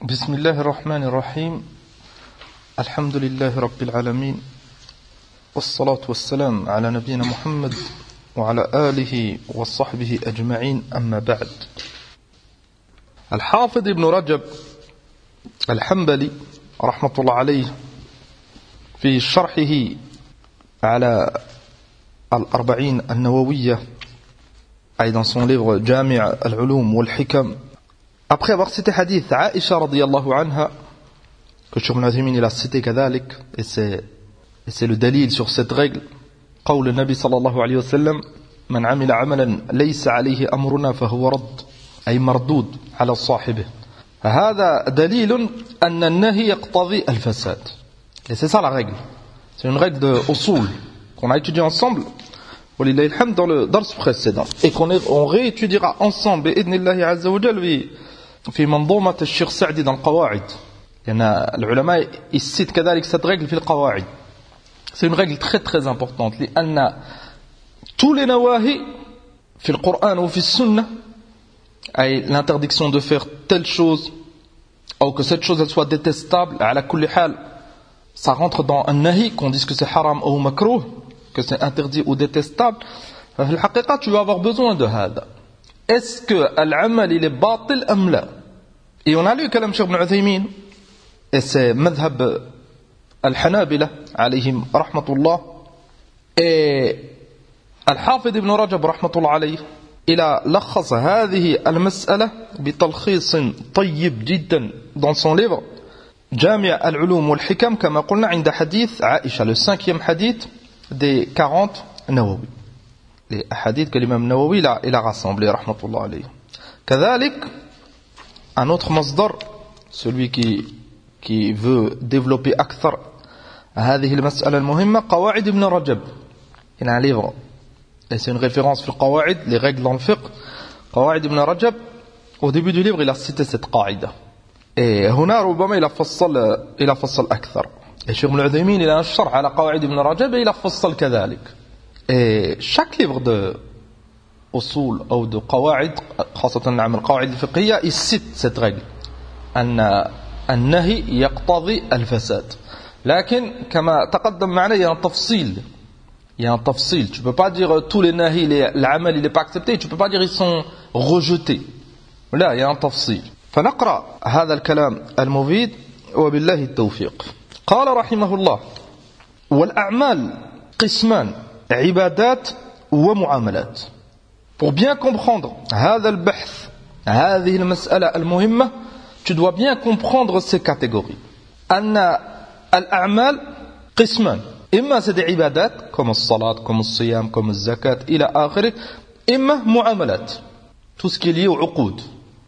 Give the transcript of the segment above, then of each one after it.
بسم الله الرحمن الرحيم الحمد لله رب العالمين والصلاة والسلام على نبينا محمد وعلى آله وصحبه أجمعين أما بعد. الحافظ ابن رجب الحنبلي رحمة الله عليه في شرحه على الأربعين النووية أي dans son livre جامع العلوم والحكم, après avoir cité hadith Aïcha radiyallahu anha, que Cheikh Ibn Uthaymin il a cité كذلك, et c'est le dalil sur cette règle, قول النبي صلى الله عليه وسلم من عمل عملا ليس عليه أمرنا فهو رد, أي مردود على صاحبه. هذا دليل أن النهي يقتضي الفساد. Et c'est ça la règle. C'est une règle de usul qu'on a étudié ensemble ولله الحمد dans le dars précédent et qu'on réétudiera ensemble بإذن الله عز وجل في منظومة الشيخ سعدي dans القواعد. لأن العلماء يسيت كذلك cette règle في القواعد. C'est une règle très très importante لأن tous les nawahi في القرآن وفي السنة, أي l'interdiction de faire telle chose ou que cette chose elle soit détestable, على كل حال ça rentre dans un nahi, qu'on dise que c'est haram ou makruh, que c'est interdit ou détestable. في الحقيقة tu vas avoir besoin de هذا. Est-ce que العمل il est باطل أم لا? Et on a lu كلام Cheikh Ibn Uthaymin, et c'est مذهب الحنابلة عليهم رحمة الله, et الحافظ ابن رجب رحمة الله عليه إلى لخص هذه المسألة بتلخيص طيب جدا dans son livre جامع العلوم والحكم, كما قلنا عند حديث عائشة, le 5e hadith des 40 Nawawi, les hadiths que l'imam Nawawi il a rassemblés rahmatullah alayhi. كذلك un autre masdar, celui qui veut développer أكثر هذه المسألة المهمة, قواعد ابن رجب. Il a un livre et c'est une référence في القواعد, les règles dans le fiqh. قواعد ابن رجب, au début du livre il a cité cette قاعدة, et هنا ربما il a فصل أكثر. Et Cheikh Ibn Uthaymin il a un sharh على قواعد ابن رجب et il a فصل كذلك. Et chaque livre de usul ou de قواعد, خاصة نعم القواعد الفقهية, il cite cette règle أن النهي يقتضي الفساد. لكن كما تقدم معنا il y a un تفصيل, il y a un تفصيل. Tu peux pas dire tous les nahis, العمل il est pas accepté, tu peux pas dire ils sont rejetés. لا, il y a un تفصيل. فنقرأ هذا الكلام المفيد وبالله التوفيق. قال رحمه الله: والأعمال قسمان عبادات ومعاملات. Pour bien comprendre هذا البحث, هذه المسألة المهمة, tu dois bien comprendre ces catégories. أن الأعمال قسمان, إما c'est des عبادات comme الصلاة, comme الصيام, comme الزكاة إلى آخره, إما معاملات, tout ce qui est lié au عقود,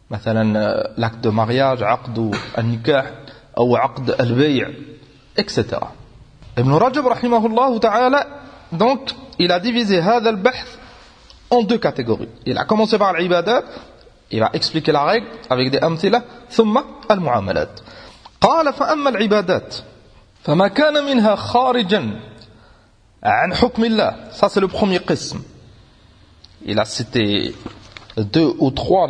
مثلا l'acte de mariage, عقد النكاح أو عقد البيع, etc. Ibn Rajab rahimahullah ta'ala, donc il a divisé هذا البحث en deux catégories. Il a commencé par l'ibadat, il va expliquer la règle avec des amthila, ثم المعاملات. قال فأما العبادات فما كان منها خارجا عن حكم الله. Ça c'est le premier qism. Il a cité deux ou trois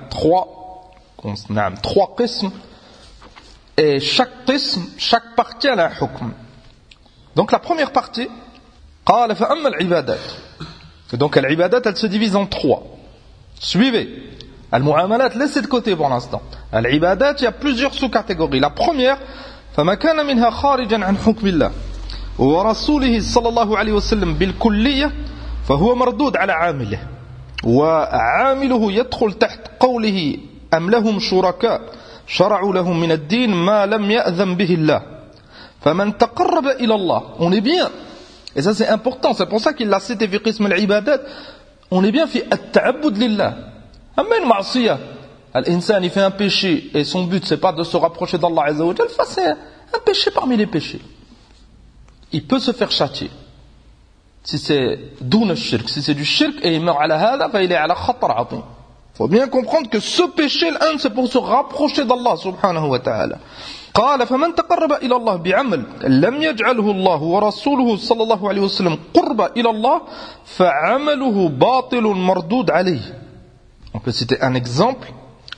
qism, et chaque qism, chaque partie a un hukm. Donc la première partie, قال فأما العبادات. Donc l'ibadat elle se divise en trois. Suivez. Al-mu'amalat, laissez de côté pour l'instant. Al-ibadat, il y a plusieurs sous-catégories. La première, فما كان منها خارجا عن حكم الله ورسوله صلى الله عليه وسلم بالكلية فهو مردود على عامله وعامله يدخل تحت قوله أم لهم شركاء شرعوا لهم من الدين ما لم يأذن به الله فمن تقرب إلى الله. On est bien, et ça c'est important, c'est pour ça qu'il l'a cité في قسم العبادات. On est bien في التعبد لله. أما une معصية, l'insan il fait un péché et son but c'est pas de se rapprocher d'Allah Azza wa Jal, ça c'est un péché parmi les péchés. Il peut se faire châtier si c'est دون الشرك, si c'est du shirk et il meurt على هذا فإليه على خطر عظيم. Faut bien comprendre que ce péché, l'un, c'est pour se rapprocher d'Allah subhanahu wa ta'ala. قال فمن تقرب إلى الله بعمل لم يجعله الله ورسوله صلى الله عليه وسلم قرب إلى الله فعمله باطل مردود عليه. On peut citer un exemple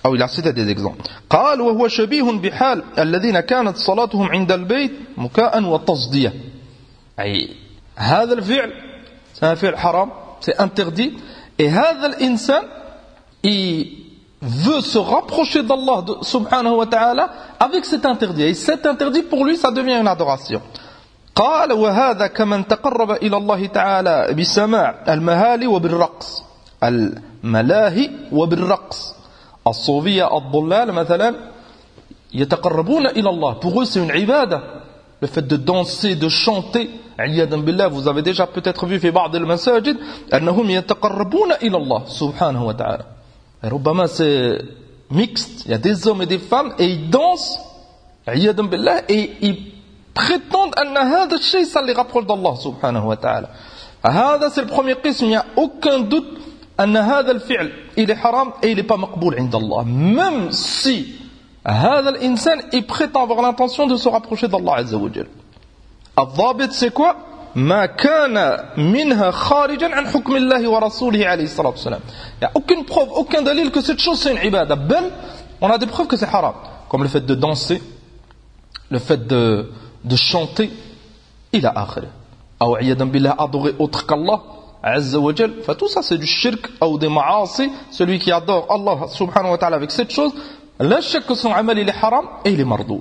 أو il a cité des exemples. قال وهو شبيه بحال الذين كانت صلاتهم عند البيت مكاء وتصدية. أي هذا الفعل c'est un فعل حرام, c'est interdit, et هذا الإنسان il veut se rapprocher d'Allah subhanahu wa ta'ala avec cet interdit, et cet interdit pour lui ça devient une adoration. قال وهذا كمن تقرب إلى الله تعالى بسماع المهالي وبالرقص, الملاهي وبالرقص. الصوفية الضلال مثلا يتقربون إلى الله, pour eux c'est une ibada, le fait de danser, de chanter. عياذا بالله, vous avez déjà peut-être vu في بعض المساجد أنهم يتقربون إلى الله سبحانه وتعالى. ربما c'est mixte, il y a des hommes et des femmes et ils dansent عياذا بالله et ils prétendent أن هذا الشيء ça les rapproche d'Allah سبحانه وتعالى. هذا c'est le premier قسم, il n'y a aucun doute أن هذا الفعل il est haram et il n'est pas مقبول عند الله, même si هذا الإنسان il prétend avoir l'intention de se rapprocher d'Allah عز وجل. الضابط c'est quoi? ما كان منها خارجا عن حكم الله ورسوله عليه الصلاة والسلام. Il n'y a aucune preuve, aucun dalil que cette chose c'est une ibada. Ben, on a des preuves que c'est haram, comme le fait de danser, le fait de chanter, إلى آخره. أو عياذا بالله adorer autre qu'Allah عز وجل. Enfin, tout ça c'est du shirk ou des maasi. Celui qui adore Allah subhanahu wa ta'ala avec cette chose, لا شك que son amal il est haram et il est mardou.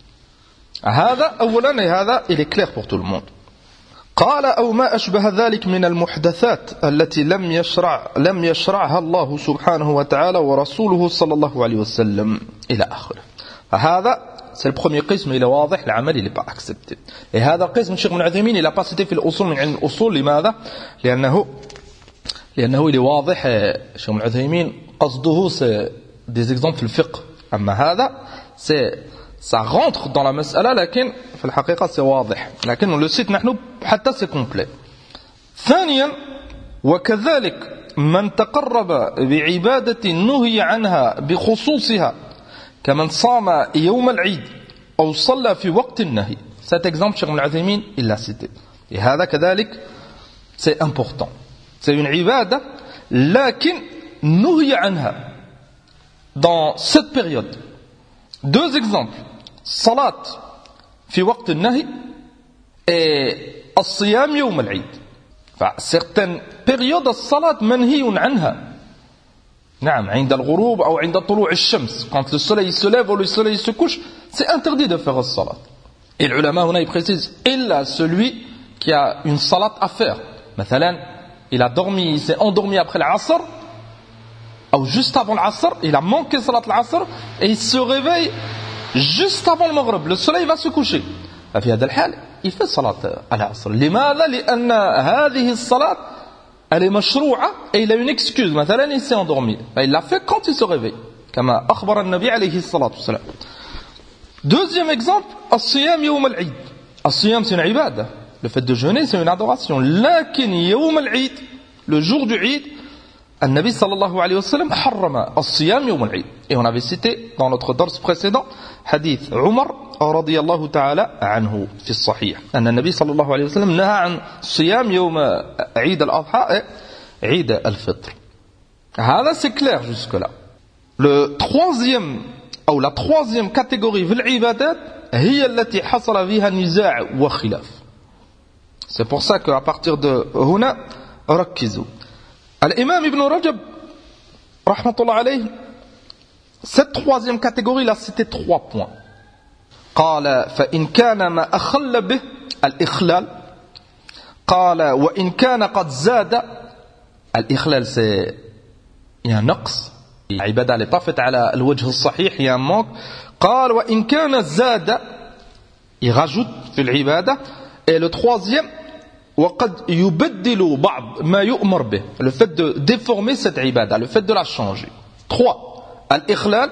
هذا أولا, et هذا il est clair pour tout le monde. قال أو ما أشبه ذلك من المحدثات التي لم يشرعها الله سبحانه وتعالى ورسوله صلى الله عليه وسلم إلى آخره. هذا c'est le premier قسم, il est واضح, العمل il n'est pas accepté. Et هذا القسم الشيخ ابن عثيمين il a pas cité في الأصول من علم الأصول. لماذا؟ لأنه il est واضح. الشيخ ابن عثيمين قصده c'est des exemples في الفقه. أما هذا ça rentre dans la مسألة, لكن في الحقيقة c'est واضح, لكن on le cite نحن حتى c'est complet. ثانيا وكذلك من تقرب بعبادة نهي عنها بخصوصها كمن صام يوم العيد أو صلى في وقت النهي. Cet exemple Cheikh Ibn Uthaymin il l'a cité, et هذا كذلك c'est important, c'est une ibada لكن نهي عنها dans cette période. Deux exemples, salat في وقت النهي et الصيام يوم العيد. certaines périodes الصلاة منهي عنها, نعم, عند الغروب أو عند طلوع الشمس, quand le soleil se lève ou le soleil se couche, c'est interdit de faire الصلاة. Et le ulama هنا précise إلا celui qui a une salat à faire. مثلا il s'est endormi après l'asr ou juste avant l'asr, il a manqué salat l'asr et il se réveille juste avant le maghrib, le soleil va se coucher. في هذا الحال il fait salat العصر. لماذا؟ لأن هذه الصلاة elle est مشروعة et il a une excuse. مثلا il s'est endormi, il l'a fait quand il se réveille, كما أخبر النبي عليه الصلاة والسلام. Deuxième exemple, الصيام يوم العيد. الصيام c'est une ibada, le fait de jeûner c'est une adoration. لكن يوم العيد, le jour du Eid, النبي صلى الله عليه وسلم حرم الصيام يوم العيد. Et on avait cité dans notre dars précédent حديث عمر رضي الله تعالى عنه في الصحيح أن النبي صلى الله عليه وسلم نهى عن صيام يوم عيد الأضحى عيد الفطر. هذا c'est clair jusque là. Le troisième أو la troisième catégorie في العبادات هي التي حصل فيها نزاع وخلاف. C'est pour ça qu'à partir de هنا ركزوا. الإمام ابن رجب رحمة الله عليه, cette troisième catégorie là c'était 3 points. قال فإن كان ما أخل به الإخلال, قال وإن كان قد زاد, الإخلال c'est il y a un نقص, العبادة n'est pas faite على الوجه الصحيح, il y a un manque. قال وإن كان زاد, il rajoute في العبادة. Et le troisième, وقد يبدل بعض ما يؤمر به, le fait de déformer cette ibada, le fait de la changer. 3 الإخلال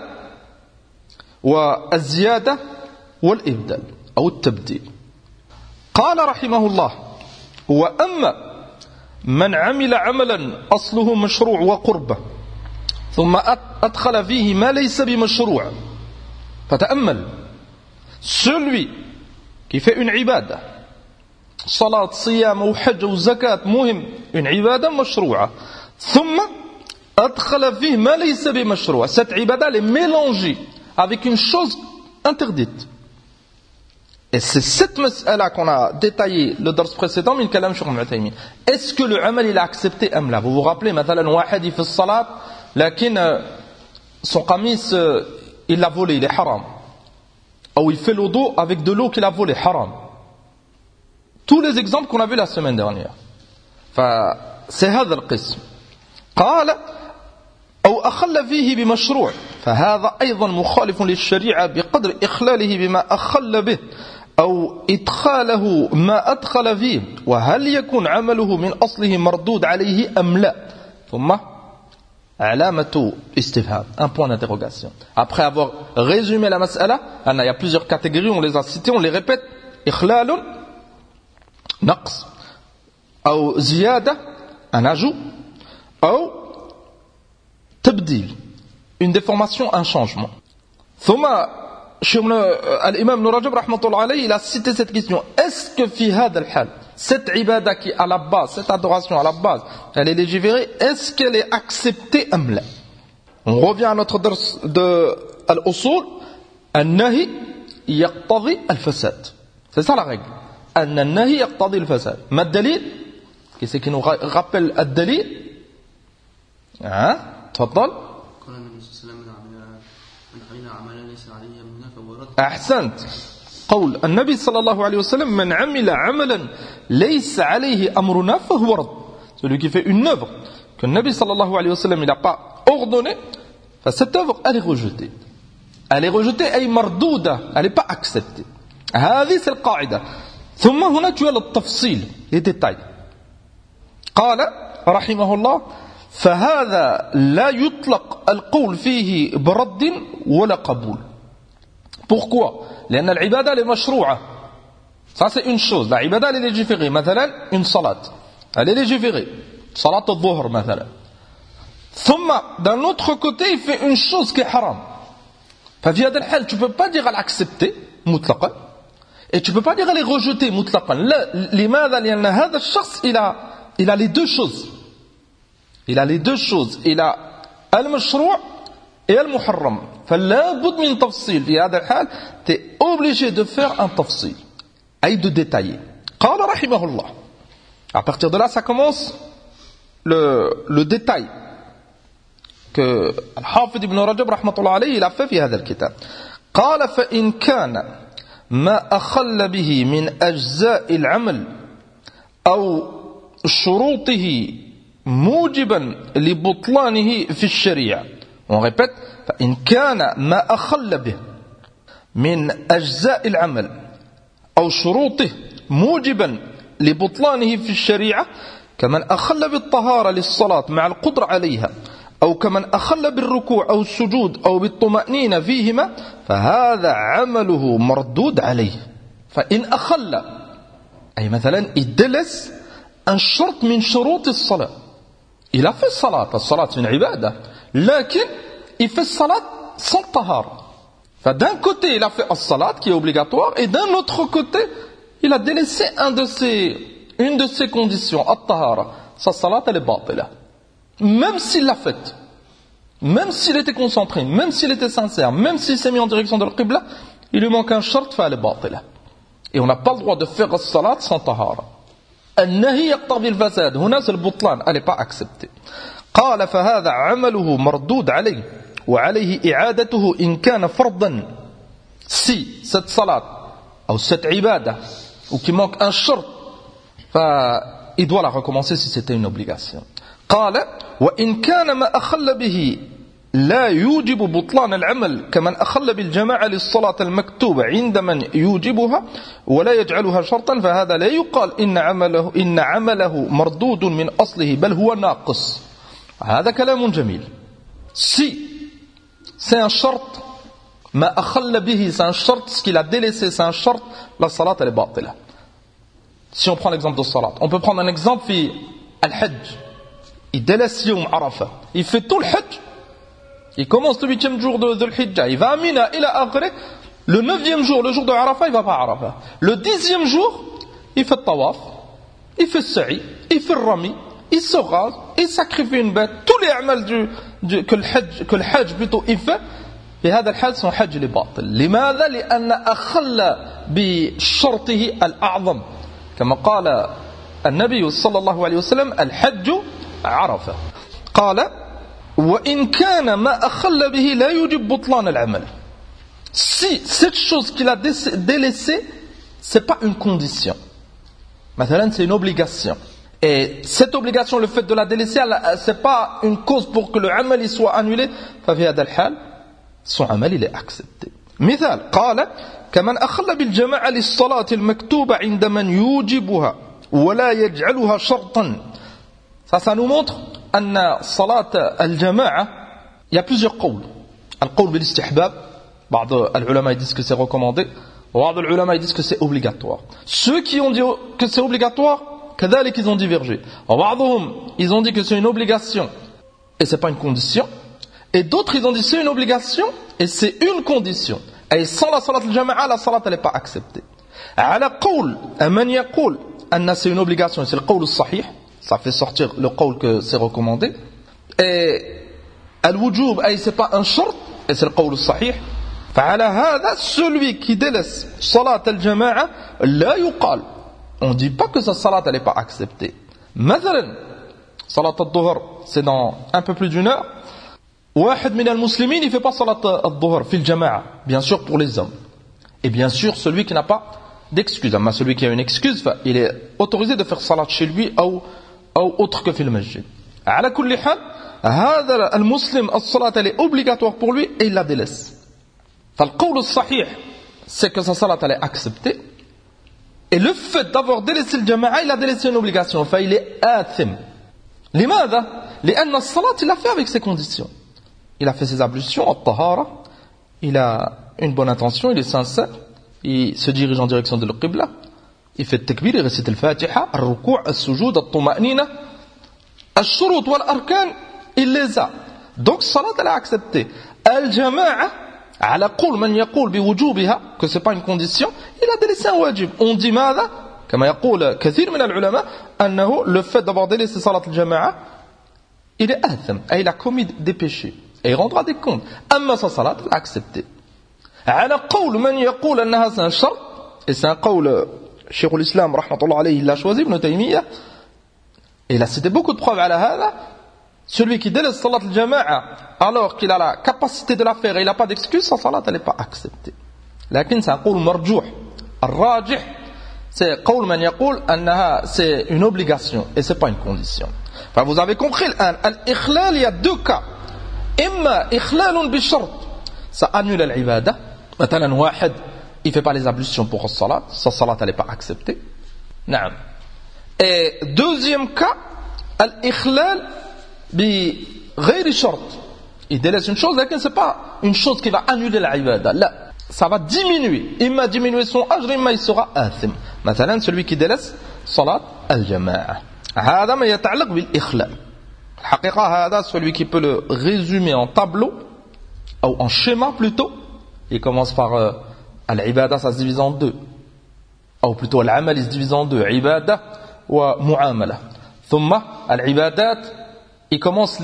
والزيادة والإبدال أو التبديل. قال رحمه الله وأما من عمل عملا أصله مشروع وقربة ثم أدخل فيه ما ليس بمشروع, فتأمل, celui qui fait une ibada, salat, siyam ou hajj ou zakat, muhim, une ibada مشروعة, ثم أدخل فيه ما ليس بمشروع. Cette ibada elle est mélangée avec une chose interdite. Et c'est cette mas'ala qu'on a détaillé le dars précédent من كلام شيخ Uthaymin. Est-ce que le amal il a accepté أم لا? Vous vous rappelez مثلا واحد في الصلاة لكن son qamis il l'a volé, il est haram. Ou il fait le dos avec de l'eau qu'il a volé, haram. Tous les exemples qu'on a vus la semaine dernière. C'est هذا القسم. قال أو أخل فيه بمشروع فهذا أيضا مخالف للشريعة بقدر إخلاله بما أخل به أو إدخاله ما أدخل فيه وهل يكون عمله من أصله مردود عليه أم لا. ثم علامة استفهام, un point d'interrogation. Après avoir résumé la mas'ala, il y a plusieurs catégories, on les a citées, on les répète. إخلال, نقص, أو زيادة, un ajout, أو تبديل, une déformation, un changement. ثم الإمام ابن رجب رحمة الله عليه, il a cité cette question. Est-ce que في هذا الحال cette ibada qui à la base, cette adoration à la base, elle est légiférée, est-ce qu'elle est acceptée ou non? On revient à notre dars de al-usul, an-nahi yaqtadi al-fasad. C'est ça la règle. An-nahi yaqtadi al-fasad. Ma dalil? Qu'est-ce qui nous rappelle al-dalil? Hein? تفضل. أحسنت. قول النبي صلى الله عليه وسلم من عمل عملا ليس عليه أمرنا فهو رد. Celui qui fait une œuvre que le Nabi sallallahu alayhi wa sallam il n'a pas ordonné, cette œuvre elle est rejetée. Elle est rejetée, elle est mardouda, elle n'est pas acceptée. هذه c'est القاعدة. ثم هنا tu as le tafsil, les détails. قال رحمه الله فهذا لا يطلق القول فيه برد ولا قبول. Pourquoi? لأن العبادة لمشروعة. Ça c'est une chose. La ibada elle est légiférée. مثلا une salat. Elle est légiférée. Salat al-dhuhr مثلا. ثم d'un autre côté il fait une chose qui est haram. ففي هذا الحال tu peux pas dire elle accepter مطلقا et tu peux pas dire elle est rejetée مطلقا. لا. لماذا؟ لأن هذا الشخص il a les deux choses. Il a les deux choses. Il a al-mashru' et al-muharram. فلا بد من تفصيل. في هذا الحال tu es obligé de faire un tafsil. Et de détailler. قال رحمه الله. À partir de là, ça commence le détail que الحافظ ابن رجب رحمة الله عليه il a fait في هذا الكتاب. قال فإن كان ما أخل به من أجزاء العمل أو شروطه موجبا لبطلانه في الشريعة. On répète. فإن كان ما أخل به من أجزاء العمل أو شروطه موجبا لبطلانه في الشريعة كمن أخل بالطهارة للصلاة مع القدرة عليها أو كمن أخل بالركوع أو السجود أو بالطمأنينة فيهما فهذا عمله مردود عليه. فإن أخل أي مثلا إدلس un شرط من شروط الصلاة. Il a fait الصلاة c'est une عبادة لكن il fait salat sans tahara. D'un côté, il a fait as-salat qui est obligatoire, et d'un autre côté, il a délaissé une de ses conditions, at-tahara. Sa salat, elle est batila. Même s'il l'a faite, même s'il était concentré, même s'il était sincère, même s'il s'est mis en direction de l'qibla, il lui manque un shart, elle est batila. Et on n'a pas le droit de faire as-salat sans tahara. An-nahi yaqtadi al-fasad. Huna c'est le butlan, elle n'est pas acceptée. قال فهذا عمله مردود عليه وعليه إعادته إن كان فرضا. Si cette salat ou cette ibada ou qui manque un shart, il doit la recommencer si c'était une obligation. قال وإن كان ما أخل به لا يوجب بطلان العمل كمن أخل بالجماعة للصلاة المكتوبة عند من يوجبها ولا يجعلها شرطا فهذا لا يقال إن عمله مردود من أصله بل هو ناقص. هذا كلام جميل. Si c'est un shart, ما أخل به c'est un shart, ce qu'il a délaissé c'est un shart, la salat elle est batila. Si on prend l'exemple de salat, on peut prendre un exemple في الحج. Il délaisse يوم عرفة, il fait tout le hajj, il commence le 8e jour de Dhul Hijjah, il va à Mina, il a akhri, le 9e jour, le jour de Arafah, il va pas à Arafah. Le 10e jour, il fait le tawaf, il fait le sa'i, il fait le rami, il se rase, il sacrifie une bête, tous les amal que le hajj plutôt il fait, في هذا الحال son hajj est باطل. لماذا؟ لأن أخل بشرطه الأعظم كما قال النبي صلى الله عليه وسلم الحج عرفة. قال وإن كان ما أخل به لا يجب بطلان العمل. Si cette chose qu'il a délaissée, c'est pas une condition. Maintenant, c'est une obligation. Et cette obligation, le fait de la délaisser, c'est pas une cause pour que le amal il soit annulé. ففي هذا الحال, son amal il est accepté. مثال قال كمن أخل بالجماعة للصلاة المكتوبة عند من يوجبها ولا يجعلها شرطا. Ça nous montre أن صلاة الجماعة, il y a plusieurs قول. القول بالاستحباب, بعض العلماء disent que c'est recommandé, بعض العلماء disent que c'est obligatoire. Ceux qui ont dit que c'est obligatoire, كذلك ils ont divergé. بعضهم ils ont dit que c'est une obligation et c'est pas une condition, et d'autres ils ont dit c'est une obligation et c'est une condition. Et sans la salat al-jama'a, la salat elle n'est pas acceptée. على قول من يقول أن c'est une obligation, c'est le قول الصحيح, ça fait sortir le قول que c'est recommandé. Et al-wujub, c'est pas un shart, et c'est le قول الصحيح. فعلى هذا, celui qui délaisse salat al-jama'a, لا يقال, on ne dit pas que sa salat elle n'est pas acceptée. مثلا salat al-dhuhr, c'est dans un peu plus d'une heure. واحد من المسلمين il fait pas salat al-dhuhr في الجماعة, bien sûr pour les hommes, et bien sûr celui qui n'a pas d'excuse. Mais celui qui a une excuse, il est autorisé de faire salat chez lui ou autre que في المسجد. على كل حال هذا المسلم الصلاة elle est obligatoire pour lui et il la délaisse. فالقول الصحيح c'est que sa salat elle est acceptée, et le fait d'avoir délaissé le jama'a, il a délaissé une obligation, enfin il est آثم. لماذا؟ لأن الصلاة il l'a fait avec ses conditions. Il a fait ses ablutions, al-tahara, il a une bonne intention, il est sincère, il se dirige en direction de l'Qibla, il fait le takbir, il récite le Fatiha, al-ruku', al-sujud, al-tuma'nina, al-shurut wal-arkan, il les a. Donc salat elle est acceptée. Al-jama'a, ala qul man yaqul bi wujubiha, que c'est pas une condition, il a délaissé un wajib. On dit ماذا? كما يقول كثير من العلماء أنه le fait d'avoir délaissé salat al-jama'a, il est atham, et il a commis des péchés. Et il rendra des comptes. أما sa salat, elle a accepté. على قول من يقول أنها c'est un shart, et c'est un قول Cheikh l'Islam rahmatullah alayhi, il l'a choisi, Ibn Taymiyyah, et il a cité beaucoup de preuves على هذا. Celui qui délaisse salat al-jama'a alors qu'il a la capacité de la faire et il n'a pas d'excuse, sa salat elle n'est pas acceptée. لكن c'est un قول مرجوح. الراجح c'est قول من يقول أنها c'est une obligation et c'est pas une condition. Enfin, vous avez compris, al-ikhlal, il y a deux cas. إما إخلال بشرط, ça annule l'ibada. مثلا واحد il fait pas les ablutions pour salat, sa salat elle n'est pas acceptée. نعم. Et deuxième cas, al-ikhlal بغير شرط, il délaisse une chose, mais c'est pas une chose qui va annuler l'ibada. Là, ça va diminuer. إما diminuer son ajr, إما il sera آثم. مثلا celui qui délaisse salat al-jama'a. هذا ما يتعلق بالإخلال. الحقيقة هذا, celui qui peut le résumer en tableau ou en schéma plutôt, il commence par al-ibada, ça se divise en deux, ou plutôt al-amal il se divise en deux, ibada wa mu'amala. ثم al-ibadat, il commence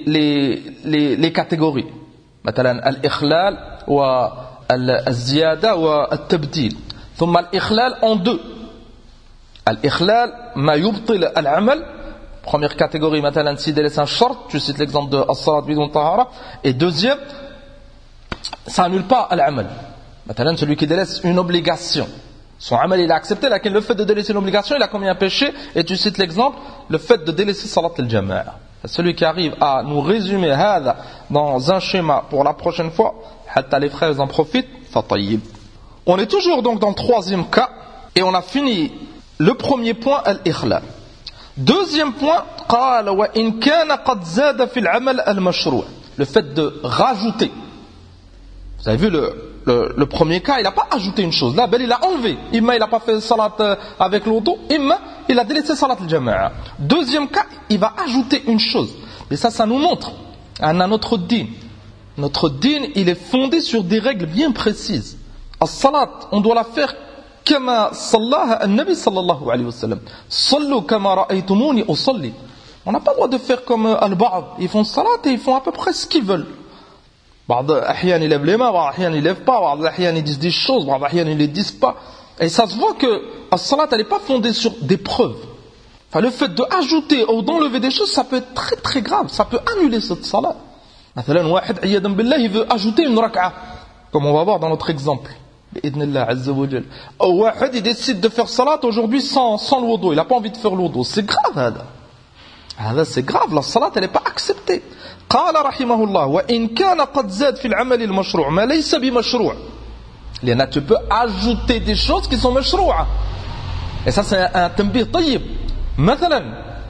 les catégories, مثلا al-ikhlal wa al-ziyada wa al-tabdil. ثم al-ikhlal en deux, al-ikhlal ma yubtil al-amal. Première catégorie, maintenant, s'il délaisse un short, tu cites l'exemple de as-salat bidon tahara. Et deuxième, ça annule pas l'amal. Maintenant, celui qui délaisse une obligation, son amal il a accepté, mais le fait de délaisser une obligation, il a commis un péché. Et tu cites l'exemple, le fait de délaisser salat al-jama'a. Celui qui arrive à nous résumer hada dans un schéma pour la prochaine fois, hatta les frères en profitent, fatayyib. On est toujours donc dans le troisième cas, et on a fini le premier point, al-ikhlal. Deuxième point, قال وإن كان قد زاد في العمل المشروع, le fait de rajouter. Vous avez vu le premier cas, il n'a pas ajouté une chose. Là, ben, il a enlevé. Imma il n'a pas fait salat avec l'auto, imma il a délaissé salat al-jama'a. Deuxième cas, il va ajouter une chose. Et ça nous montre notre din. Notre din, il est fondé sur des règles bien précises. As-salat, on doit la faire كما صلاها النبي صلى الله عليه وسلم. صلوا كما رأيتموني أصلي. On n'a pas le droit de faire comme Al-Ba'd. Ils font salat et ils font à peu près ce qu'ils veulent. بعض الأحيان ils lèvent les mains, بعض الأحيان ils lèvent pas, بعض الأحيان ils disent des choses, بعض الأحيان ils les disent pas. Et ça se voit que la salat elle n'est pas fondée sur des preuves. Enfin, le fait d'ajouter ou d'enlever des choses, ça peut être très très grave. Ça peut annuler cette salat. مثلا واحد عياذا بالله il veut ajouter une rak'a, comme on va voir dans notre exemple. بإذن الله عز وجل. Ou واحد il décide de faire salat aujourd'hui sans le wudu. Il n'a pas envie de faire le wudu. C'est grave هذا. هذا c'est grave. La salat elle n'est pas acceptée. قال رحمه الله وإن كان قد زاد في العمل المشروع ما ليس بمشروع. لأن tu peux ajouter des choses qui sont مشروعة. Et ça c'est un تنبيه طيب. مثلا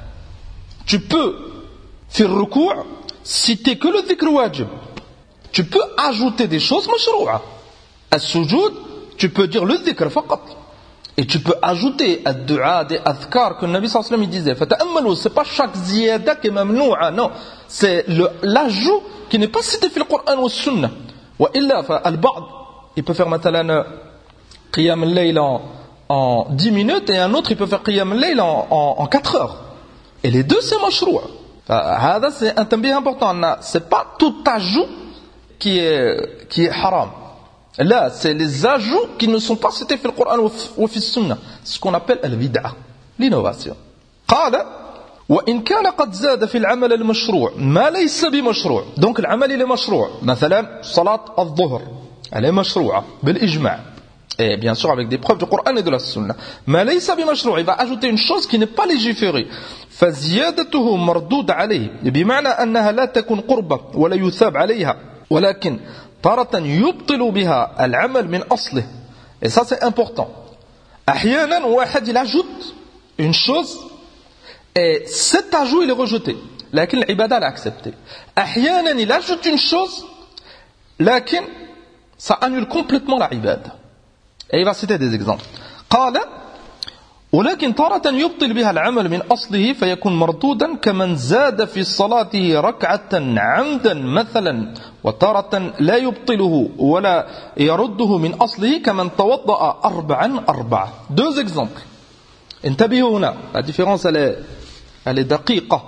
tu peux في الركوع citer que le dhikr wajib. Tu peux ajouter des choses مشروعة. السجود tu peux dire le dhikr فقط. Et tu peux ajouter ad-du'a, des adhkar que le Nabi sallallahu alayhi wa sallam il disait. Fata'ammalu, c'est pas chaque ziyada qui est mamnou'a, non. C'est l'ajout qui n'est pas cité dans le Coran ou le Sunnah. Wa illa, al-ba'd, il peut faire maintenant qiyam al-layl en 10 minutes et un autre il peut faire qiyam al-layl en 4 heures. Et les deux c'est mashrou'. Hada c'est un tambih important. C'est pas tout ajout qui est haram. Là, c'est les ajouts qui ne sont pas cités dans le Coran ou dans le Sunna. Ce qu'on appelle al-bid'a, l'innovation. قال وإن كان قد زاد في العمل المشروع ما ليس بمشروع. Donc العمل il est مشروع. مثلا صلاة الظهر elle est مشروعة بالإجماع. Et bien sûr avec des preuves du Coran et de la Sunna. ما ليس بمشروع, il va ajouter une chose qui n'est pas légiférée. فزيادته مردود عليه بمعنى أنها لا تكون قربة ولا يثاب عليها. ولكن تارة يبطل بها العمل من أصله. Et ça c'est important. أحيانا واحد il ajoute une chose et cet ajout il est rejeté. لكن العبادة l'a accepté. أحيانا il ajoute une chose لكن ça annule complètement la ibada. Et il va citer des exemples. قال ولكن تارة يبطل بها العمل من أصله فيكون مردودا كمن زاد في صلاته ركعة عمدا مثلا وتارة لا يبطله ولا يرده من أصله كمن توضأ أربعة. Deux exemples. انتبهوا هنا. La différence elle est دقيقة.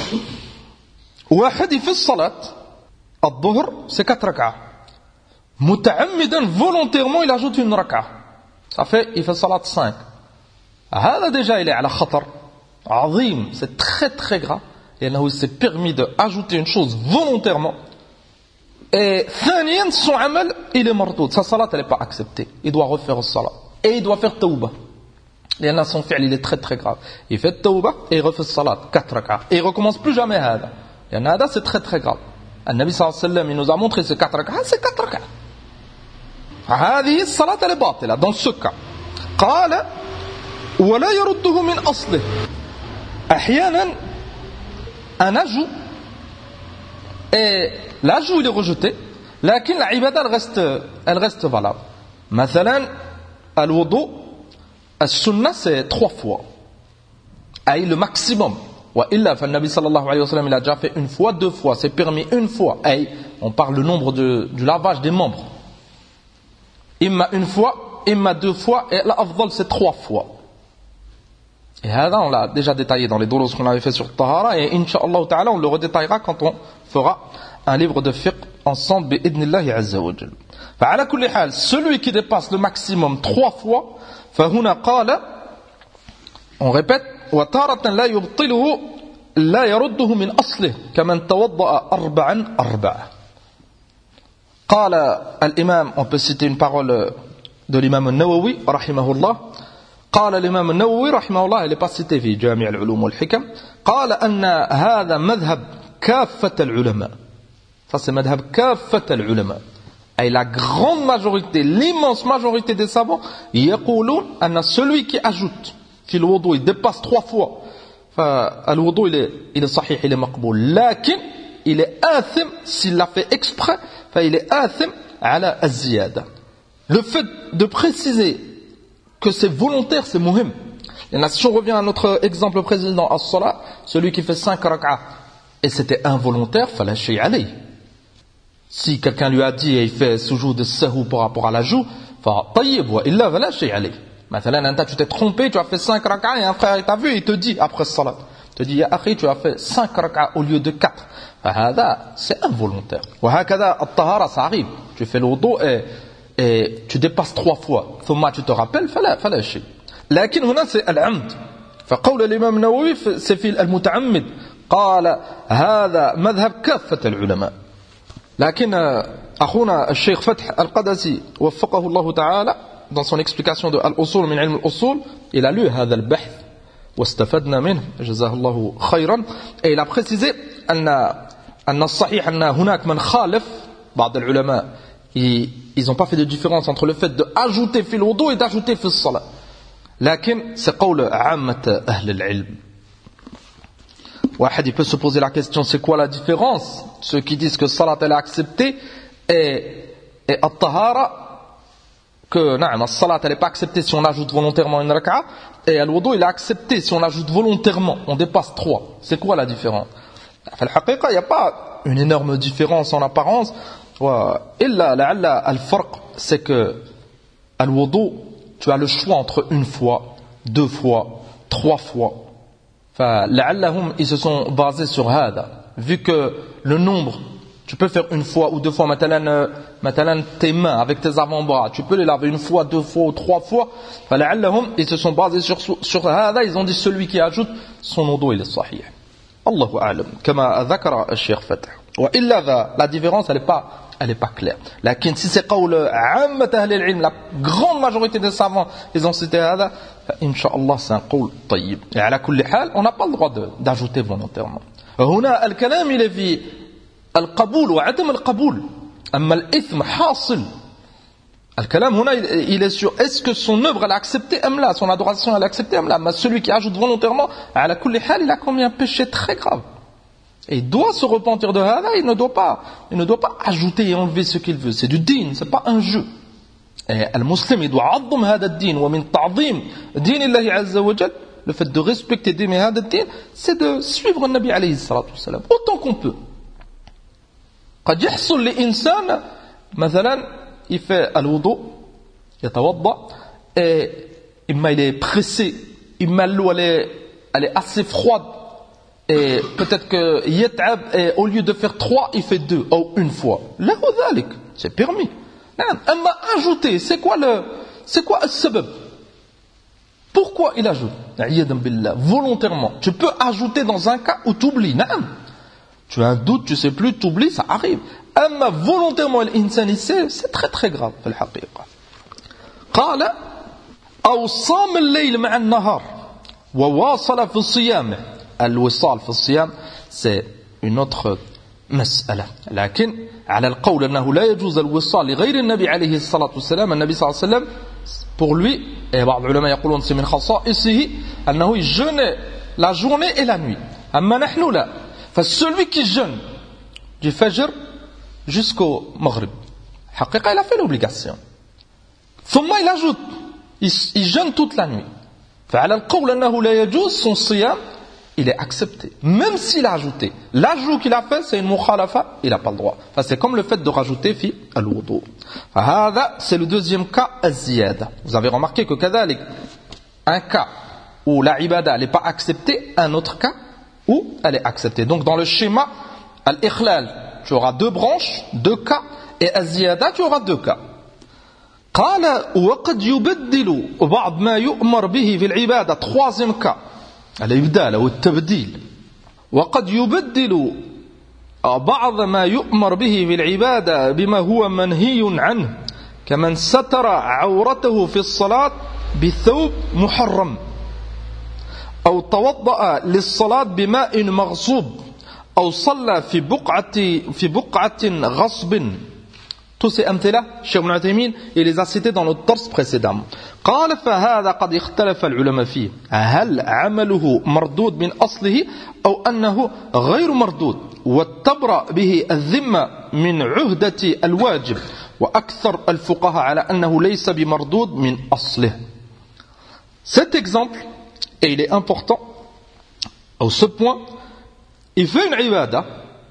واحد في الصلاة الظهر c'est 4 ركعة. متعمدا volontairement il ajoute une ركعة. Ça fait il fait صلاة 5. هذا déjà il est على خطر عظيم, c'est très très grave. لأنه il s'est permis d'ajouter une chose volontairement. Et ثانيا son amal il est مردود. Sa salat elle n'est pas acceptée. Il doit refaire le salat. Et il doit faire tawbah. لأن son fi'l il est très très grave. Il fait tawbah et il refait le salat 4 rak'ah. Et il recommence plus jamais هذا. لأن هذا c'est très très grave. النبي صلى الله عليه وسلم il nous a montré ces 4 rak'ah. C'est 4 rak'ah. هذه الصلاة elle est باطلة. Dans ce cas قال ولا يرده من أصله. أحيانا un ajout et l'ajout il est rejeté لكن العبادة elle reste valable. مثلا الوضوء السنة c'est 3 fois أي le maximum. وإلا فالنبي صلى الله عليه وسلم il a déjà fait une fois, 2 fois, c'est permis une fois. أي on parle le nombre du lavage des membres. إما une fois, إما 2 fois et l'afdal c'est 3 fois. Et ça, on l'a déjà détaillé dans les doros qu'on avait fait sur Tahara, et Inch'Allah Ta'ala, on le redétaillera quand on fera un livre de fiqh ensemble, bi'idnillahi azza wa jal. Fa'ala kulli hal, celui qui dépasse le maximum 3 fois, fahuna qala, on répète, wa taratan la yubtiluhu, la yarudduhu min aslih, kaman tawadda'a arba'a. Qala al-imam, on peut citer une parole de l'imam al-Nawawi, rahimahullah. قال الإمام النووي رحمه الله il est pas cité في جامع العلوم والحكم قال أن هذا مذهب كافة العلماء. Ça c'est مذهب كافة العلماء. Et la grande majorité, l'immense majorité des savants يقولون أن celui qui ajoute في الوضوء il dépasse 3 fois فالوضوء il est صحيح il est مقبول لكن il est آثم s'il l'a fait exprès فil est آثم على الزيادة. Le fait de préciser que c'est volontaire, c'est muhim. Et là, si on revient à notre exemple précédent, as-salat, celui qui fait 5 rak'ah, et c'était involontaire, fala shay alayh. Si quelqu'un lui a dit et il fait sujoud de sahou par rapport à l'ajout, fa tayyib wa illa fala shay alayh. Maintenant, tu t'es trompé, tu as fait 5 rak'ah et un frère il t'a vu et il te dit après salat. te dit, ya akhi, tu as fait 5 rak'a au lieu de 4. C'est involontaire. وهكذا الطهارة, ça arrive. Tu fais le wudu et tu dépasses 3 fois. ثم tu te rappelles, فلا شيء. لكن هنا c'est العمد. فقول الإمام النووي c'est في المتعمد. قال هذا مذهب كافة العلماء. لكن أخونا الشيخ فتح القدسي وفقه الله تعالى dans son explication de Al-Usul min ilm al-Usul, il a lu هذا البحث واستفدنا منه جزاه الله خيرا, et il a précisé أن الصحيح أن هناك من خالف بعض العلماء, ils n'ont pas fait de différence entre le fait d'ajouter في الوضوء et d'ajouter في الصلاة, لكن c'est قول عامة أهل العلم. واحد il peut se poser la question, c'est quoi la différence? Ceux qui disent que salat elle est acceptée et at-tahara, que la salat elle n'est pas acceptée si on ajoute volontairement une rak'a, et al-wudu il est accepté si on ajoute volontairement, on dépasse 3. C'est quoi la différence? Il n'y a pas une énorme différence en apparence. Illa la'alla al-farq, c'est que al-wudu, tu as le choix entre une fois, 2 fois, 3 fois. La'allahum, ils se sont basés sur hada, vu que le nombre, tu peux faire une fois ou 2 fois, matalan tes mains avec tes avant-bras, tu peux les laver 1 fois, 2 fois ou 3 fois. Ils se sont basés sur hada, ils ont dit celui qui ajoute son wudu il est sahih. Allahu a'lam, kama dhakara al-Cheikh Fatah. Wa illa la différence elle est pas claire. Lakin si c'est qawl 'ammat ahli al-'ilm, la grande majorité des savants, ils ont cité hada, inch'Allah c'est un qawl tayyib. Et ala kulli hal, on n'a pas le droit d'ajouter volontairement. هنا الكلام il est في القبول وعدم القبول. أما الإثم حاصل. الكلام هنا il est sur est-ce que son œuvre elle est acceptée ou là, son adoration elle est acceptée ou là. Mais celui qui ajoute volontairement, على كل حال, il a commis un péché très grave. Et il doit se repentir de hada, il ne doit pas ajouter et enlever ce qu'il veut. C'est du din, c'est pas un jeu. Et le musulman il doit عظم هذا الدين ومن تعظيم دين الله عز وجل. Le fait de respecter دين هذا الدين, c'est de suivre le Nabi alayhi salatu wassalam autant qu'on peut. قد يحصل لإنسان مثلا il fait الوضوء يتوضأ et إما il est pressé, إما l'eau elle est assez froide et peut-être que يتعب et au lieu de faire 3 il fait 2 ou 1 fois. له ذلك, c'est permis. أما ajouter, c'est quoi le sabab? Pourquoi il ajoute? Volontairement. Tu peux ajouter dans un cas où tu oublies. Tu as un doute, tu sais plus, tu oublies, ça arrive. أما volontairement l'insan ici, c'est très très grave في الحقيقة. قال أو صام الليل مع النهار وواصل في الصيام. الوصال في الصيام c'est une autre مسألة. لكن على القول أنه لا يجوز الوصال لغير النبي عليه الصلاة والسلام. النبي صلى الله عليه وسلم pour lui, et بعض العلماء يقولون c'est من خصائصه أنه يجنى la journée et la nuit. أما نحن لا. Celui qui jeûne du Fajr jusqu'au Maghrib, حقيقة il a fait l'obligation. ثم il ajoute, il jeûne toute la nuit. فعلى القول أنه لا يجوز, son صيام il est accepté. Même s'il a ajouté, l'ajout qu'il a fait c'est une mukhalafa, il n'a pas le droit. C'est comme le fait de rajouter fi al-wudu. C'est le deuxième cas, az-ziyada. Vous avez remarqué que kadhalik, un cas où la ibada n'est pas acceptée, un autre cas où elle est acceptée. Donc dans le schéma, al-ikhlal, tu auras 2 branches, 2 cas, et az-ziyada, tu auras 2 cas. قال وقد يبدل بعض ما يؤمر به في العبادة. Troisième cas, الإبدال أو التبديل. وقد يبدل بعض ما يؤمر به في العبادة بما هو منهي عنه كمن ستر عورته في الصلاة بثوب محرم أو توضأ للصلاة بماء مغصوب أو صلى في بقعة غصب. Tous ces amthila, Cheikh Ibn Uthaymin, il les a cités dans notre torse précédemment. قال فهذا قد اختلف العلماء فيه هل عمله مردود من أصله أو أنه غير مردود وتبرأ به الذمة من عهدة الواجب وأكثر الفقهاء على أنه ليس بمردود من أصله. Cet exemple, et il est important, à ce point, il fait une ibada,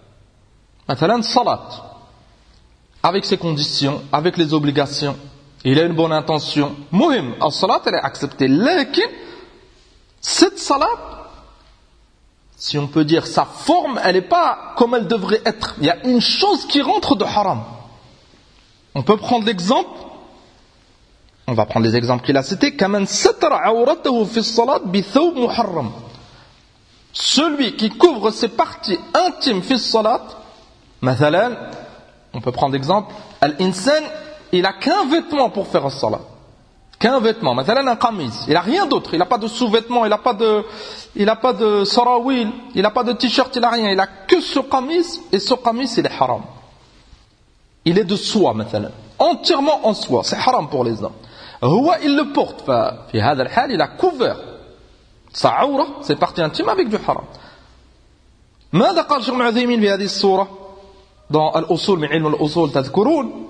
مثلا salat, avec ses conditions, avec les obligations, il a une bonne intention. Muhim, la salat elle est acceptée. Lakin, cette salat, si on peut dire, sa forme, elle n'est pas comme elle devrait être. Il y a une chose qui rentre de haram. On peut prendre l'exemple, on va prendre les exemples qu'il a cités, كَمَنْ سَتَرَ عَوْرَتَهُ فِي الصَّلَاةِ بِثَوْبٍ مُحَرَّمٍ. Celui qui couvre ses parties intimes في الصلاة, مثلا, on peut prendre l'exemple, الإنسان, il a qu'un vêtement pour faire الصلاة. Qu'un vêtement, مثلا un qamis, il n'a rien d'autre, il n'a pas de sous-vêtement, il n'a pas de sarawil, il n'a pas de t-shirt, il n'a rien, il a que ce qamis, et ce qamis il est haram. Il est de soie, مثلا, entièrement en soie, c'est haram pour les hommes. Il le porte, في هذا الحال, il a couvert sa aura, ses parties intimes avec du haram. ماذا قال شيخ ابن عثيمين في هذه الصورة dans الأصول من علم الأصول تذكرون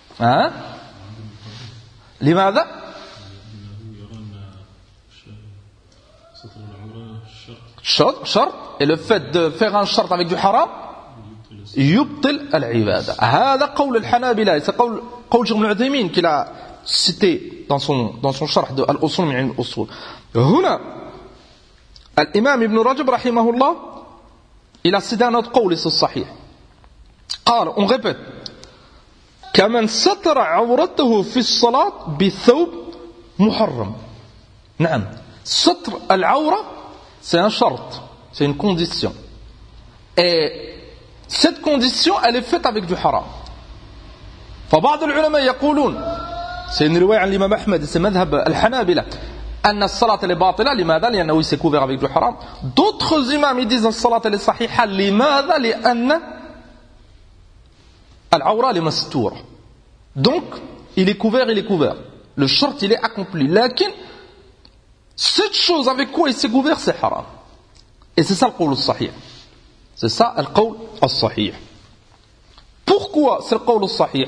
لماذا؟ شرط et le fait de faire un shart avec du haram يبطل العبادة. هذا قول الحنابلة, c'est قول شيخ ابن عثيمين qu'il a cité dans son شرح de الأصول من علم الأصول. هنا الإمام ابن رجب رحمه الله il a cité un autre قول c'est الصحيح. قال, on répète, كمن ستر عورته في الصلاة بثوب محرم. نعم, ستر العورة c'est un shart, c'est une condition, et cette condition elle est faite avec du haram. فبعض العلماء يقولون, c'est une رواية عن الإمام أحمد, c'est مذهب الحنابلة, أن الصلاة elle est باطلة. لماذا؟ لأنه il s'est couvert avec du haram. D'autres imams ils disent الصلاة elle est صحيحة. لماذا؟ لأن العورة elle est مستورة. Donc il est couvert. Le shart il est accompli. لكن cette chose avec quoi il s'est couvert c'est haram. Et c'est ça le qawl al-sahih. C'est ça le qawl al-sahih. Pourquoi c'est le qawl al-sahih?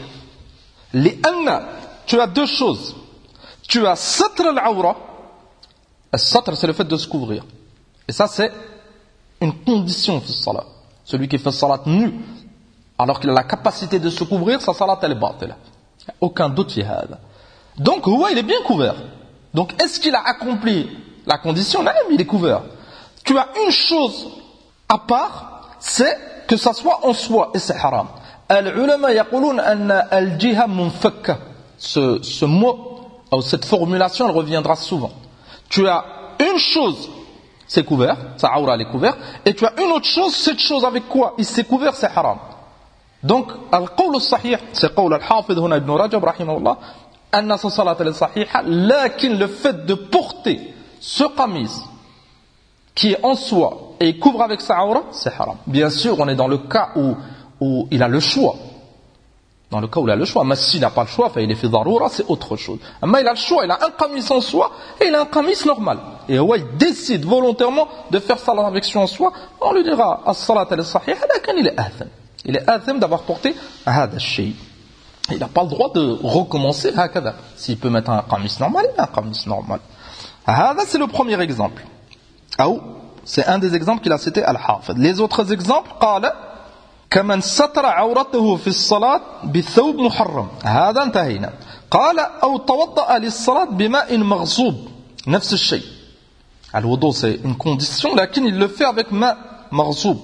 لأن tu as deux choses. Tu as satr al-awra. Al-satr c'est le fait de se couvrir. Et ça c'est une condition fi salat. Celui qui fait salat nu alors qu'il a la capacité de se couvrir, sa salat elle est batila. Aucun doute fi hada. Donc il est bien couvert. Donc est-ce qu'il a accompli la condition? Non, il est couvert. Tu as une chose à part, c'est que ça soit en soi et c'est haram. Al-ulama yaqulun anna al-jiha munfakka. Ce mot, ou cette formulation, elle reviendra souvent. Tu as une chose, c'est couvert, sa aura elle est couverte, et tu as une autre chose, cette chose avec quoi il s'est couvert, c'est haram. Donc, al-qawl al-sahih, c'est qawl al-hafidh huna ibn Rajab, rahimahullah, anna sa salat elle est sahiha, lakin le fait de porter ce qamis, qui est en soi, et il couvre avec sa aura, c'est haram. Bien sûr, on est dans le cas où il a le choix. Dans le cas où il a le choix. Mais s'il n'a pas le choix, il est fait daroura, c'est autre chose. Mais il a le choix, il a un qamis en soi, et il a un qamis normal. Et il décide volontairement de faire salat avec lui en soi, on lui dira, as-salat elle est sahiha, lakin il est atham. Il est atham d'avoir porté hada shay. Il n'a pas le droit de recommencer hakada. S'il peut mettre un qamis normal, il a un qamis normal. Hada, c'est le premier exemple. C'est un des exemples qu'il a cité al-Hafid. Les autres exemples, قال كمن ستر عورته في الصلاة بثوب محرم. هذا انتهينا. قال أو توضأ للصلاة بماء مغصوب. نفس الشيء. الوضوء c'est une condition, لكن il le fait avec ماء مغصوب.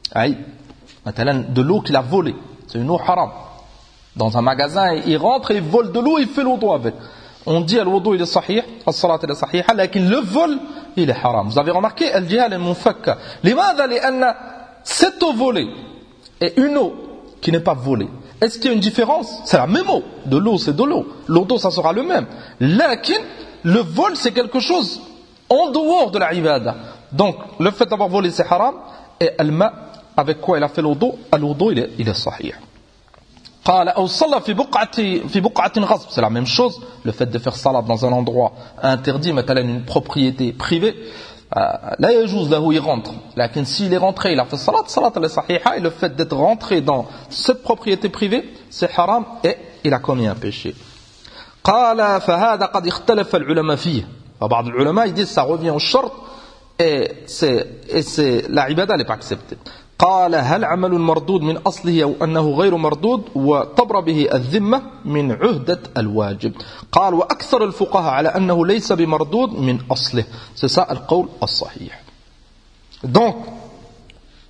مثلا de l'eau qu'il a volée. C'est une eau haram. Dans un magasin, il rentre et il vole de l'eau, il fait l'eau avec. On dit al-wudu il est sahih, al-salat il est sahiha, mais le vol il est haram. Vous avez remarqué, al-jiha elle est munfakka. Limadha li'anna cette eau volée et une eau qui n'est pas volée. Est-ce qu'il y a une différence? C'est la même eau. De l'eau c'est de l'eau. L'eau d'eau ça sera le même. Lakin le vol c'est quelque chose en dehors de la ibada. Donc le fait d'avoir volé c'est haram et al-ma avec quoi il a fait l'eau il est sahih. قال أو صلى في بقعة غصب. C'est la même chose. Le fait de faire salat dans un endroit interdit, مثلا une propriété privée, لا يجوز له il rentre. لكن s'il est rentré, il a fait salat elle est sahiha, et le fait d'être rentré dans cette propriété privée, c'est haram et il a commis un péché. قال فهذا قد اختلف العلماء فيه. بعض العلماء ils disent ça revient au short et c'est la ibada n'est pas acceptée. قال هل عمل مردود من أصله أو أنه غير مردود وتبرى به الذمة من عهدة الواجب. قال وأكثر الفقهاء على أنه ليس بمردود من أصله. C'est ça القول الصحيح. Donc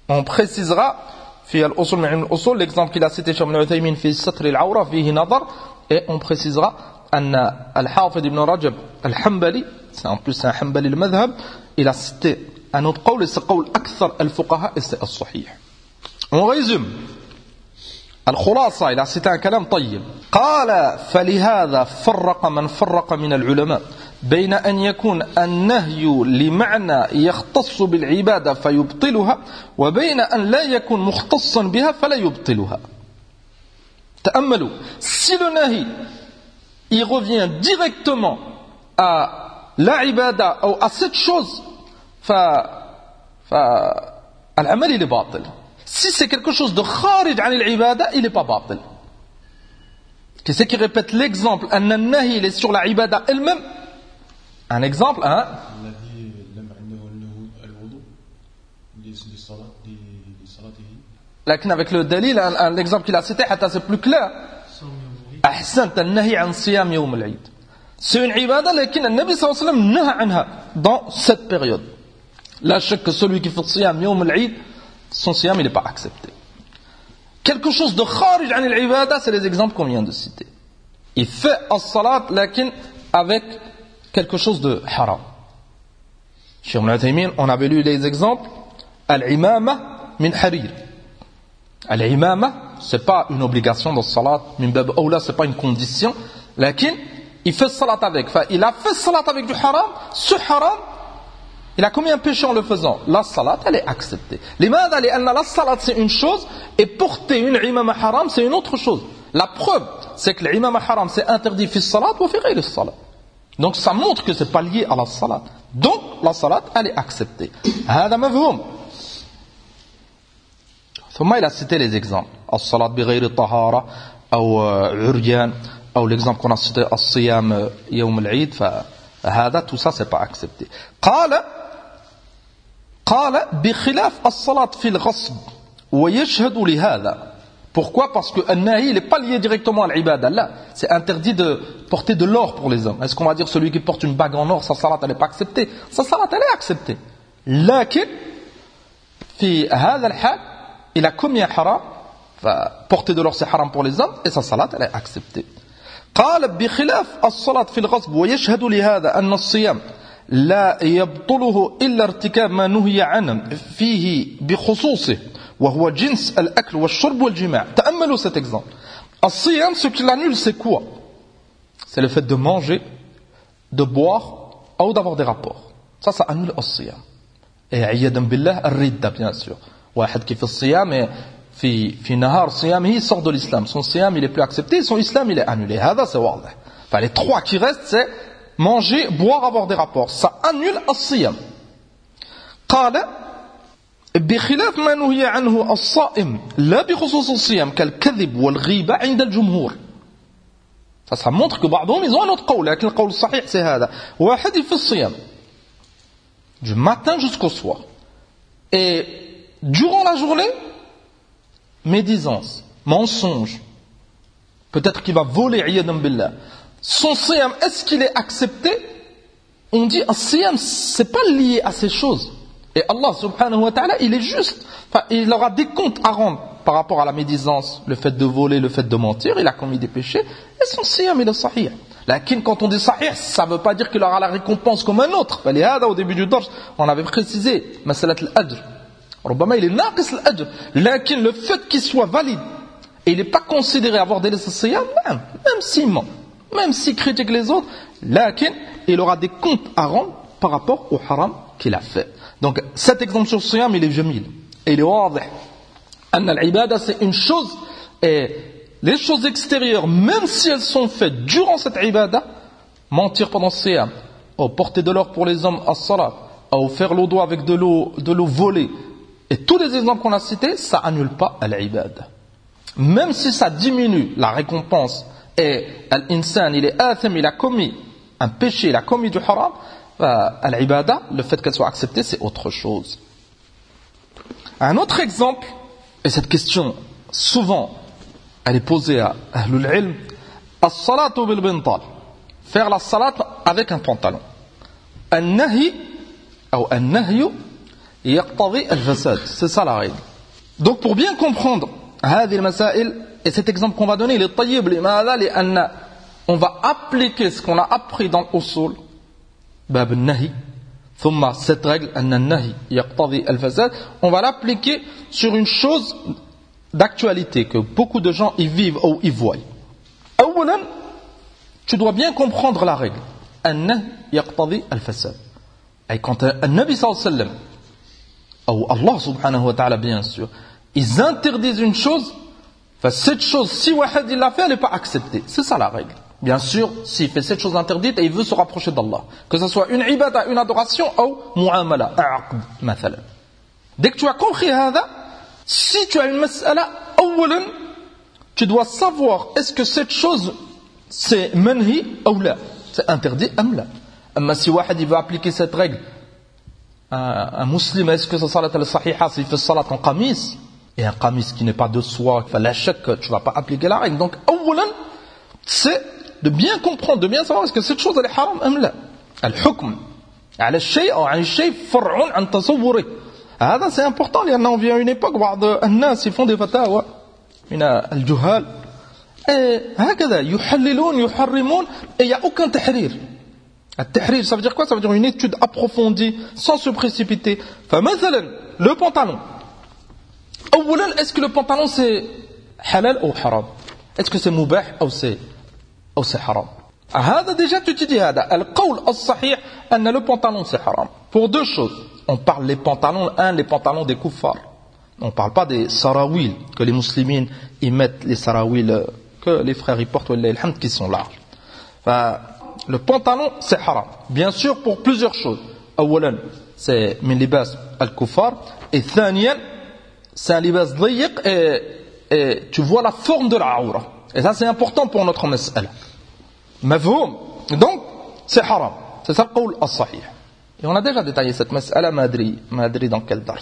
On précisera في الأصول من علم الأصول l'exemple qu'il a cité Cheikh Ibn Uthaymin في ستر العورة فيه نظر, et on précisera أن الحافظ ابن رجب الحنبلي, c'est en plus un حنبلي المذهب, il a cité un autre قول, et c'est قول أكثر الفقهاء, et c'est الصحيح. On résume. الخلاصة, il a cité un كلام طيب. قال فلهذا فرق من فرق من العلماء بين أن يكون النهي لمعنى يختص بالعبادة فيبطلها وبين أن لا يكون مختصا بها فلا يبطلها. تأملوا, si le nahi il revient directement à la ibada ou à cette chose, العمل il est باطل. Si c'est quelque chose de kharij عن العبادة, il n'est pas باطل. Qui c'est qui répète l'exemple, أن النهي il est sur la ibada elle-même. Un exemple, hein? لكن avec le dalil, l'exemple qu'il a cité, c'est plus clair. أحسنت النهي عن صيام يوم العيد. C'est une ibada, لكن النبي صلى الله عليه وسلم نهى عنها dans cette période. لا شك que celui qui fait صيام يوم العيد, son siyam il n'est pas accepté. Quelque chose de kharij عن العبادة, c'est les exemples qu'on vient de citer. Il fait as-salat, لكن avec quelque chose de haram. Cheikh Ibn Uthaymin, on avait lu les exemples. Al-imama min harir. Al-imama, c'est pas une obligation dans le salat. Min bab awla, c'est pas une condition. Lakin, il fait salat avec. Enfin, il a fait salat avec du haram. Ce haram, il a commis un péché en le faisant. La salat, elle est acceptée. Limada, la salat, c'est une chose. Et porter une imama haram, c'est une autre chose. La preuve, c'est que l'imama haram, c'est interdit fi salat ou fi ghayri salat. Donc ça montre que c'est pas lié à la salat. Donc la salat, elle est acceptée. هذا مفهوم. ثم il a cité les exemples. الصلاة بغير طهارة أو عريان أو l'exemple qu'on a cité الصيام يوم العيد, فهذا tout ça c'est pas accepté. قال بخلاف الصلاة في الغصب ويشهد لهذا. Pourquoi? Parce que al-nahi, il n'est pas lié directement à l'ibada. Là, c'est interdit de porter de l'or pour les hommes. Est-ce qu'on va dire celui qui porte une bague en or, sa salat, elle n'est pas acceptée? Sa salat, elle est acceptée. Lakin, fi hadha al-hal, il a commis un haram. Porter de l'or, c'est haram pour les hommes, et sa salat, elle est acceptée. قال بخلاف الصلاة في الغصب ويشهد لهذا أن الصيام لا يبطله إلا ارتكاب ما نهي عنه فيه بخصوصه وهو جنس الأكل والشرب والجماع. تأملوا cet exemple. الصيام, ce qui l'annule, c'est quoi? C'est le fait de manger, de boire ou d'avoir des rapports. Ça annule الصيام. Et عياذا بالله الردة, bien sûr. واحد qui fait الصيام et في نهار صيامه il sort de l'islam. Son صيام il est plus accepté, son islam il est annulé. هذا c'est واضح. Enfin les trois qui restent, c'est manger, boire, avoir des rapports. Ça annule الصيام. قال بخلاف ما نهي عنه الصائم لا بخصوص الصيام كالكذب والغيبة عند الجمهور. Ça montre que بعضهم ils ont un autre قول, لكن القول الصحيح c'est هذا. واحد il fait الصيام du matin jusqu'au soir, et durant la journée médisance, mensonge, peut-être qu'il va voler, عياذا بالله. Son siyam, est-ce qu'il est accepté? On dit un siyam, c'est pas lié à ces choses. Et Allah subhanahu wa ta'ala, il est juste. Enfin, il aura des comptes à rendre par rapport à la médisance, le fait de voler, le fait de mentir, il a commis des péchés, et son siyam, il est sahih. Lakin, quand on dit sahih, ça ne veut pas dire qu'il aura la récompense comme un autre. Au début du dars, on avait précisé, masalat al-ajr. ربما il est naqis al-ajr. Lakin, le fait qu'il soit valide, et il n'est pas considéré avoir délaissé siyam, même s'il ment, même s'il critique les autres, lakin, il aura des comptes à rendre par rapport au haram qu'il a fait. Donc cet exemple sur siyam, il est jamil, et il est wadih. Anna al-ibada, c'est une chose, et les choses extérieures, même si elles sont faites durant cette ibada, mentir pendant siyam, ou porter de l'or pour les hommes à salat, ou faire l'eau d'eau avec de l'eau volée, et tous les exemples qu'on a cités, ça annule pas al-ibada. Même si ça diminue la récompense, et l'insan, il est atham, il a commis un péché, il a commis du haram, al-ibada, le fait qu'elle soit acceptée, c'est autre chose. Un autre exemple, et cette question, souvent, elle est posée à Ahlul Ilm, as-salatu bil-bintal, faire la salat avec un pantalon. An-nahi, ou an-nahyu, يقتضي الفساد. C'est ça la règle. Donc pour bien comprendre هذه المسائل, et cet exemple qu'on va donner, il est طيب لماذا؟ لأن on va appliquer ce qu'on a appris dans l'usul, باب النهي, ثم cette règle أن النهي يقتضي الفساد, on va l'appliquer sur une chose d'actualité que beaucoup de gens y vivent ou y voient. أولا, tu dois bien comprendre la règle. النهي يقتضي الفساد. Et quand un Nabi sallallahu alayhi wa sallam, ou Allah subhanahu wa ta'ala bien sûr, ils interdisent une chose, cette chose, si wahad il l'a fait, elle n'est pas acceptée. C'est ça la règle. Bien sûr, s'il fait cette chose interdite et il veut se rapprocher d'Allah, que ce soit une ibada, une adoration, ou mu'amala, aqd, mathalan. Dès que tu as compris هذا, si tu as une mas'ala, أولا, tu dois savoir est-ce que cette chose c'est manhi ou la, c'est interdit ou la. Mais si wahad il veut appliquer cette règle, un musulman, est-ce que sa salat al-sahiha, s'il fait salat en qamis, et un qamis qui n'est pas de soie, la chèque, tu ne vas pas appliquer la règle. Donc, أولا, c'est de bien comprendre, de bien savoir est-ce que cette chose elle est haram ou la. Al-hukm على الشيء أو عن الشيء فرع عن تصوره. هذا c'est important, لأنه vient à une époque où الناس ils font des fatawa من الجهال. Et هكذا يحللون يحرمون et il n'y a aucun tahrir. التحرير, ça veut dire quoi? Ça veut dire une étude approfondie, sans se précipiter. فمثلا, le pantalon. أولا, est-ce que le pantalon c'est halal ou haram? Est-ce que c'est mubah ou c'est haram? هذا déjà tu te dis هذا القول الصحيح أن le pantalon c'est haram. Pour deux choses. On parle les pantalons, les pantalons des kuffars. On ne parle pas des sarawil, que les musulmans y mettent les sarawil que les frères y portent, qui sont larges. Le pantalon, c'est haram. Bien sûr, pour plusieurs choses. أولا, c'est min libas al-kuffar. Et ثانيا, c'est un libas ضيق et tu vois la forme de la aura. Et ça, c'est important pour notre mas'ala. Mafhoum. Donc, c'est haram. C'est ça le qawl as-sahih. Et on a déjà détaillé cette mas'ala, madri dans quel dars.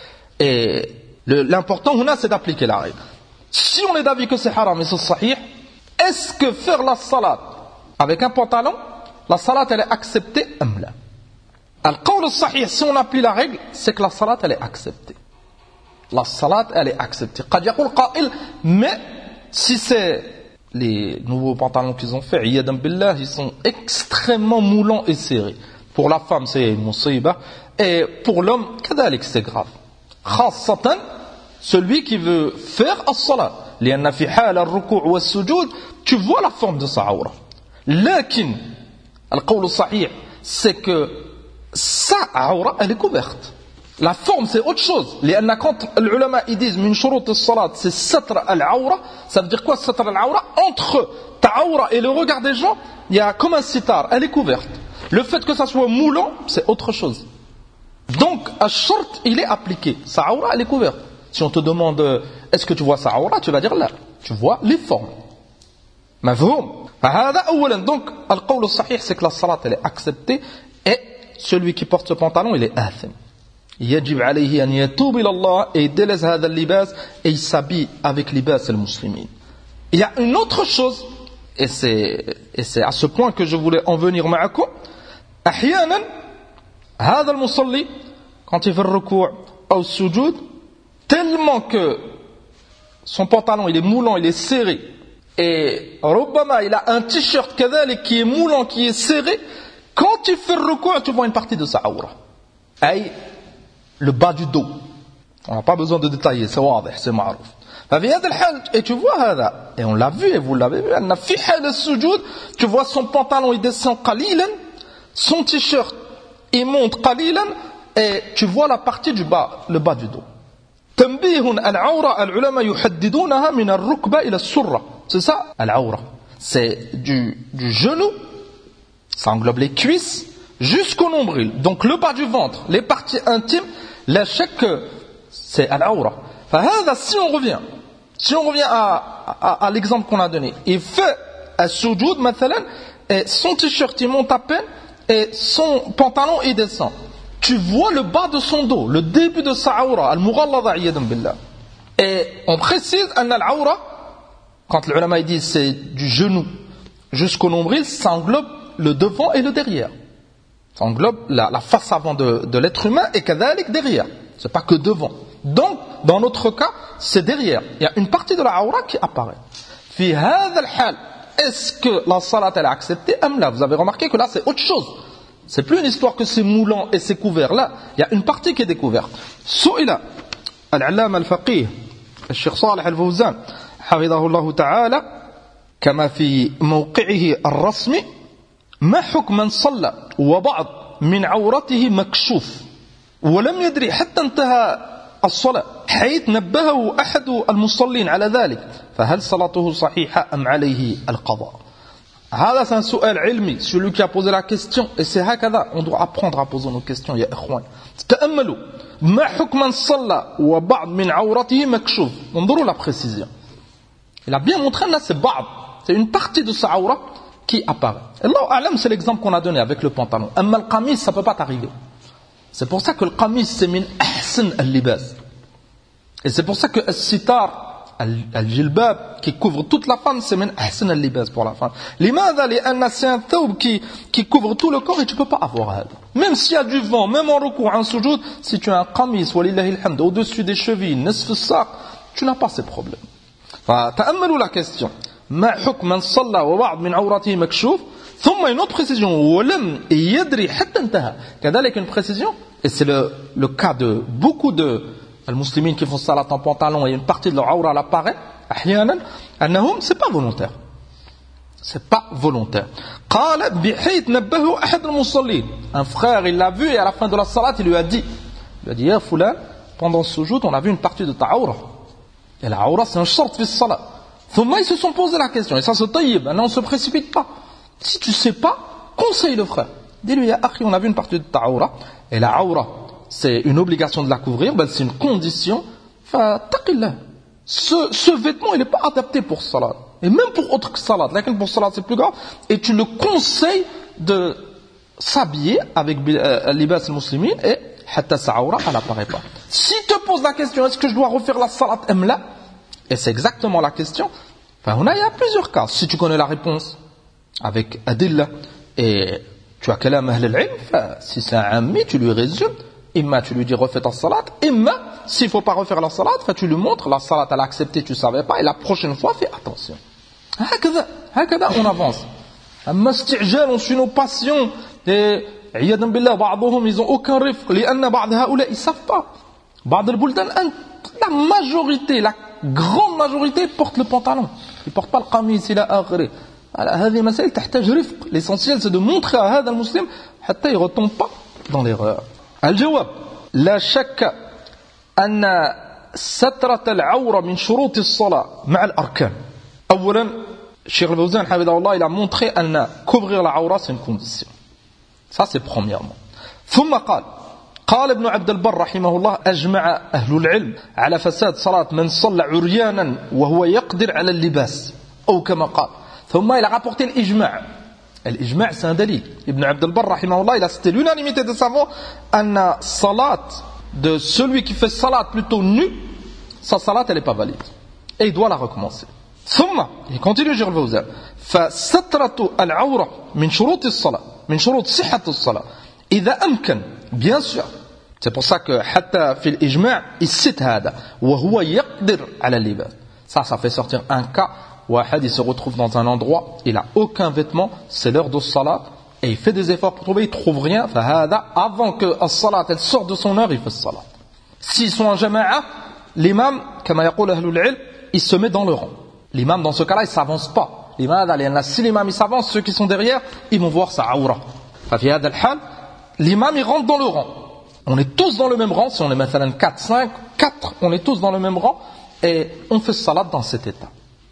Et l'important, c'est d'appliquer la règle. Si on est d'avis que c'est haram et c'est sahih, est-ce que faire la salat avec un pantalon, la salat elle est acceptée ou la? Al-qawl as-sahih, si on applique la règle, c'est que la salat elle est acceptée. La salat elle est acceptée. قد يقول قائل, mais si c'est les nouveaux pantalons qu'ils ont fait, iyadan billah, ils sont extrêmement moulants et serrés. Pour la femme c'est une musiba, et pour l'homme, كذلك c'est grave. خاصة celui qui veut faire as-salat. لأن في حال الركوع والسجود, tu vois la forme de sa aura. لكن القول الصحيح c'est que sa aura elle est couverte. La forme c'est autre chose. لأن quand les ulama ils disent من شروط الصلاة c'est ستر العورة, ça veut dire quoi ستر العورة? Entre ta aura et le regard des gens, il y a comme un sitar, elle est couverte. Le fait que ça soit moulant, c'est autre chose. Donc, al-shart, il est appliqué. Sa aura, elle est couverte. Si on te demande, est-ce que tu vois sa aura, tu vas dire là. Tu vois les formes. Mafhoum. Donc, al-qawl al-sahih, c'est que la salat, elle est acceptée. Et celui qui porte ce pantalon, il est athim. Yajib alayhi an yatoub ila Allah et il délaisse hadha al-libas et il s'habille avec libas al-muslimin. Il y a une autre chose, et c'est à ce point que je voulais en venir ma'akum. أحيانا هذا المصلي quand il fait le ruku' ou le sujoud, tellement que son pantalon il est moulant, il est serré, et ربما il a un t-shirt كذلك qui est moulant, qui est serré, quand il fait le ruku' tu vois une partie de sa aura, aïe, le bas du dos. On n'a pas besoin de détailler, c'est واضح, c'est معروف. ففي هذا الحال, et tu vois هذا, et on l'a vu et vous l'avez vu, أن في حال السجود tu vois son pantalon il descend قليلا, son t-shirt il monte قليلا, et tu vois la partie du bas, le bas du dos. تنبيه العورة العلماء يحددونها من الركبة إلى السرة. C'est ça العورة. C'est du genou, ça englobe les cuisses jusqu'au nombril. Donc le bas du ventre, les parties intimes, la chèque c'est العورة. فهذا si on revient à l'exemple qu'on a donné, il fait un sujoud مثلا, et son t-shirt il monte à peine et son pantalon il descend. Tu vois le bas de son dos, le début de sa aura, al-mughallada iyadan billah. Et on précise an al-aura, quand les ulama disent c'est du genou jusqu'au nombril, ça englobe le devant et le derrière. Ça englobe la face avant de l'être humain et kadhalik derrière. C'est pas que devant. Donc, dans notre cas, c'est derrière. Il y a une partie de la aura qui apparaît. Fi hadha al-hal, est-ce que la salat elle est acceptée ou là? Vous avez remarqué que là c'est autre chose. C'est plus une histoire que c'est moulant et c'est couvert. Là, il y a une partie qui est découverte. Su'ila al-allama al-faqih al-Cheikh Salih al-Fawzan حفظه الله تعالى كما في موقعه الرسمي ما حكم من صلى وبعض من عورته مكشوف ولم يدري حتى انتهى الصلاة حيث نبهه أحد المصلين على ذلك فهل صلاته صحيحة أم عليه القضاء. هذا c'est un سؤال علمي. Celui qui a posé la question, et c'est هكذا on doit apprendre à poser nos questions يا إخوان. تأملوا ما حكم من صلى وبعض من عورته مكشوف. انظروا la précision. Il a bien montré là c'est ba'd, c'est une partie de sa aura qui apparaît. Allah a'lam, c'est l'exemple qu'on a donné avec le pantalon. Amma le qamis, ça peut pas t'arriver. C'est pour ça que le qamis c'est min ahsan al-libas. Et c'est pour ça que al-sitar, al-jilbab qui couvre toute la femme, c'est min ahsan al-libas pour la femme. Limadha li'anna c'est un thawb qui couvre tout le corps et tu peux pas avoir hada. Même s'il y a du vent, même en recours, en sujoud, si tu as un qamis walillahi alhamd au-dessus des chevilles, nisf as-saq, tu n'as pas ces problèmes. فتأملوا la question. ما حكم من صلى وبعض من عورته مكشوف ثم une autre précision ولم يدري حتى انتهى. كذلك une précision et c'est le cas de beaucoup de musulmans qui font salat en pantalon et une partie de leur aura apparaît أحيانا أنهم c'est pas volontaire. C'est pas volontaire. قال بحيث نبهه أحد المصلين. Un frère il l'a vu et à la fin de la salat il lui a dit يا فلان pendant ce jour on a vu une partie de ta aura. Et la aura, c'est un shart fi salat. Thumma, ils se sont posé la question. Et ça, c'est tayyib. Maintenant, on ne se précipite pas. Si tu ne sais pas, conseille le frère. Dis-lui, ya akhi, on a vu une partie de ta aura. Et la aura, c'est une obligation de la couvrir. Ben, c'est une condition. Taqillah. Ce vêtement, il n'est pas adapté pour salat. Et même pour autre que salat. Là, pour salat, c'est plus grave. Et tu le conseilles de s'habiller avec libas al-muslimin et hatta sa aura, elle n'apparaît pas. Si te pose la question, est-ce que je dois refaire la salat là? Et c'est exactement la question. Enfin, il y a plusieurs cas. Si tu connais la réponse avec adilla et tu as kalam ahl al-ilm, si c'est un ammi, tu lui résumes. Imma, tu lui dis refais ta salat. Imma, s'il ne faut pas refaire la salat, tu lui montres la salat, elle a accepté, tu ne savais pas. Et la prochaine fois, fais attention. Hakada, on avance. Amma isti'jal, on suit nos passions. Et عياذا بالله بعضهم ils ont aucun rifq لأن بعض هؤلاء ils savent pas. بعض البلدان la majorité, la grande majorité porte le pantalon. Ils portent pas le qamis إلى آخره. هذه مسائل تحتاج رفق. L'essentiel c'est de montrer à هذا المسلم حتى il retombe pas dans l'erreur. الجواب لا شك أن سترة العورة من شروط الصلاة مع الأركان. أولا الشيخ الفوزان حفظه الله il a montré أن couvrir la aura c'est une condition. Ça c'est premièrement. ثم قال ابن عبد البر رحمه الله أجمع أهل العلم على فساد صلاة من صلى عريانا وهو يقدر على اللباس أو كما قال. ثم il a rapporté l'ijma'. L'ijma' c'est un dalil. Ibn Abd al-Barr رحمه الله il a cité l'unanimité des savants أن salat de celui qui fait salat plutôt nu, sa salat elle n'est pas valide et il doit la recommencer. ثم il continue Cheikh al-Fawzan فسترة العورة من شروط الصلاة من شروط صحة الصلاة إذا أمكن bien sûr. C'est pour ça que حتى في الإجماع il cite هذا وهو يقدر على اللباس. Ça fait sortir un cas où واحد il se retrouve dans un endroit il a aucun vêtement, c'est l'heure de salat et il fait des efforts pour trouver, il trouve rien. فهذا avant que la salat elle sorte de son heure il fait salat. S'ils sont en jama'a, l'imam كما يقول أهل العلم il se met dans le rang. L'imam dans ce cas-là il s'avance pas. Si l'imam il s'avance, ceux qui sont derrière, ils vont voir sa aura. L'imam il rentre dans le rang. On est tous dans le même rang. Si on est maintenant 4, 5, 4, on est tous dans le même rang. Et on fait salat dans cet état.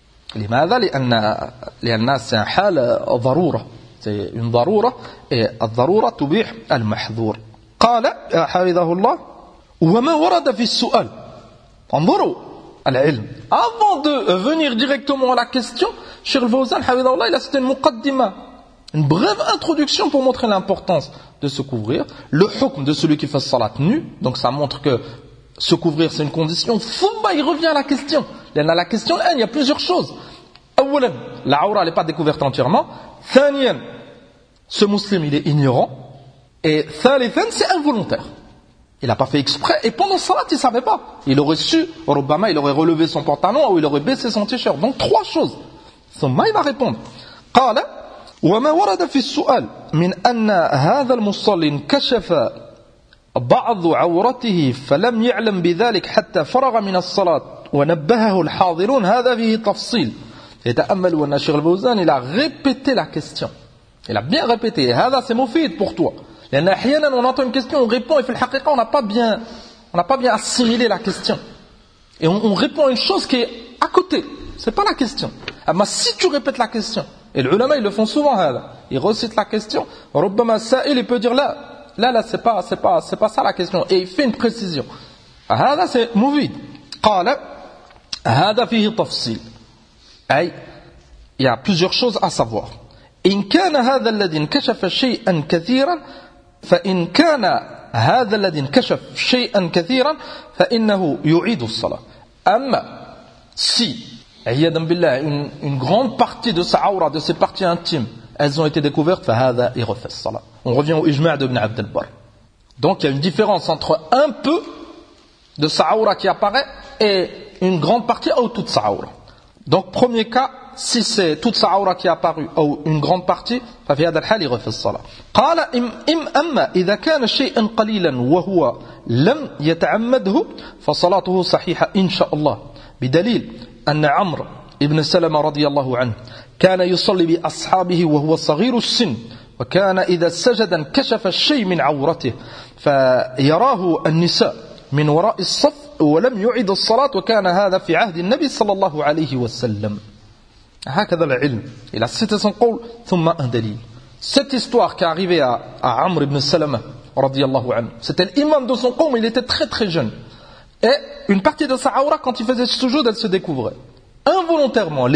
لأن c'est un حال ضرورة. C'est une ضرورة. Et الضرورة تبيح المحظور. قال حفظه الله وما ورد في السؤال. انظروا العلم. Avant de venir directement à la question, Cheikh al-Fawzan, il a cité une muqaddima, une brève introduction pour montrer l'importance de se couvrir, le hukm de celui qui fait salat nu, donc ça montre que se couvrir c'est une condition. Thumma, il revient à la question. Il y a la question, il y a plusieurs choses. Awalan, la aura n'est pas découverte entièrement. Thaniyan, ce musulman il est ignorant. Et thalithan, c'est involontaire. Il n'a pas fait exprès, et pendant salat, il ne savait pas. Il aurait su, Rubbama, il aurait relevé son pantalon, ou il aurait baissé son t-shirt. Donc 3 choses. ثم il va répondre. قال وما ورد في السؤال من أن هذا المصلي انكشف بعض عورته فلم يعلم بذلك حتى فرغ من الصلاة ونبهه الحاضرون هذا فيه تفصيل. يتأمل أن الشيخ الفوزان il a répété la question. Il a bien répété. هذا c'est مفيد pour toi. لأن أحيانا on entend une question, on répond et في الحقيقة on n'a pas bien assimilé la question. Et on répond à une chose qui est à côté. C'est pas la question. Mais si tu répètes la question, et les ulama ils le font souvent, ils recitent la question, ربما سائل il peut dire là c'est pas ça la question, et il fait une précision. هذا c'est مفيد. قال هذا فيه تفصيل. أي il y a plusieurs choses à savoir. إن كان هذا الذي انكشف شيئا كثيرا فإن كان هذا الذي انكشف شيئا كثيرا فإنه يعيد الصلاة. أما si une grande partie de sa aura, de ses parties intimes, elles ont été découvertes, فهذا يرفع الصلاة. On revient au ijma' de Ibn Abd al-Barr. Donc il y a une différence entre un peu de sa aura qui apparaît et une grande partie ou toute sa aura. Donc premier cas, si c'est toute sa aura qui est apparue ou une grande partie, ففي هذا الحال يرفع الصلاة. قال أما إذا كان شيئا قليلا وهو لم يتعمده فصلاته صحيحة إن شاء الله بدليل أن عمرو بن سلمة رضي الله عنه كان يصلي بأصحابه وهو صغير السن وكان إذا سجد انكشف الشيء من عورته فيراه النساء من وراء الصف ولم يعد الصلاة وكان هذا في عهد النبي صلى الله عليه وسلم. هكذا العلم. Il a cité son قول ثم un دليل. Cette histoire qui est arrivée à Amr ibn Salama رضي الله عنه, c'était l'imam de son قوم, il était très très jeune. Et une partie de sa aura, quand il faisait ce sujoud, elle se découvrait. Involontairement,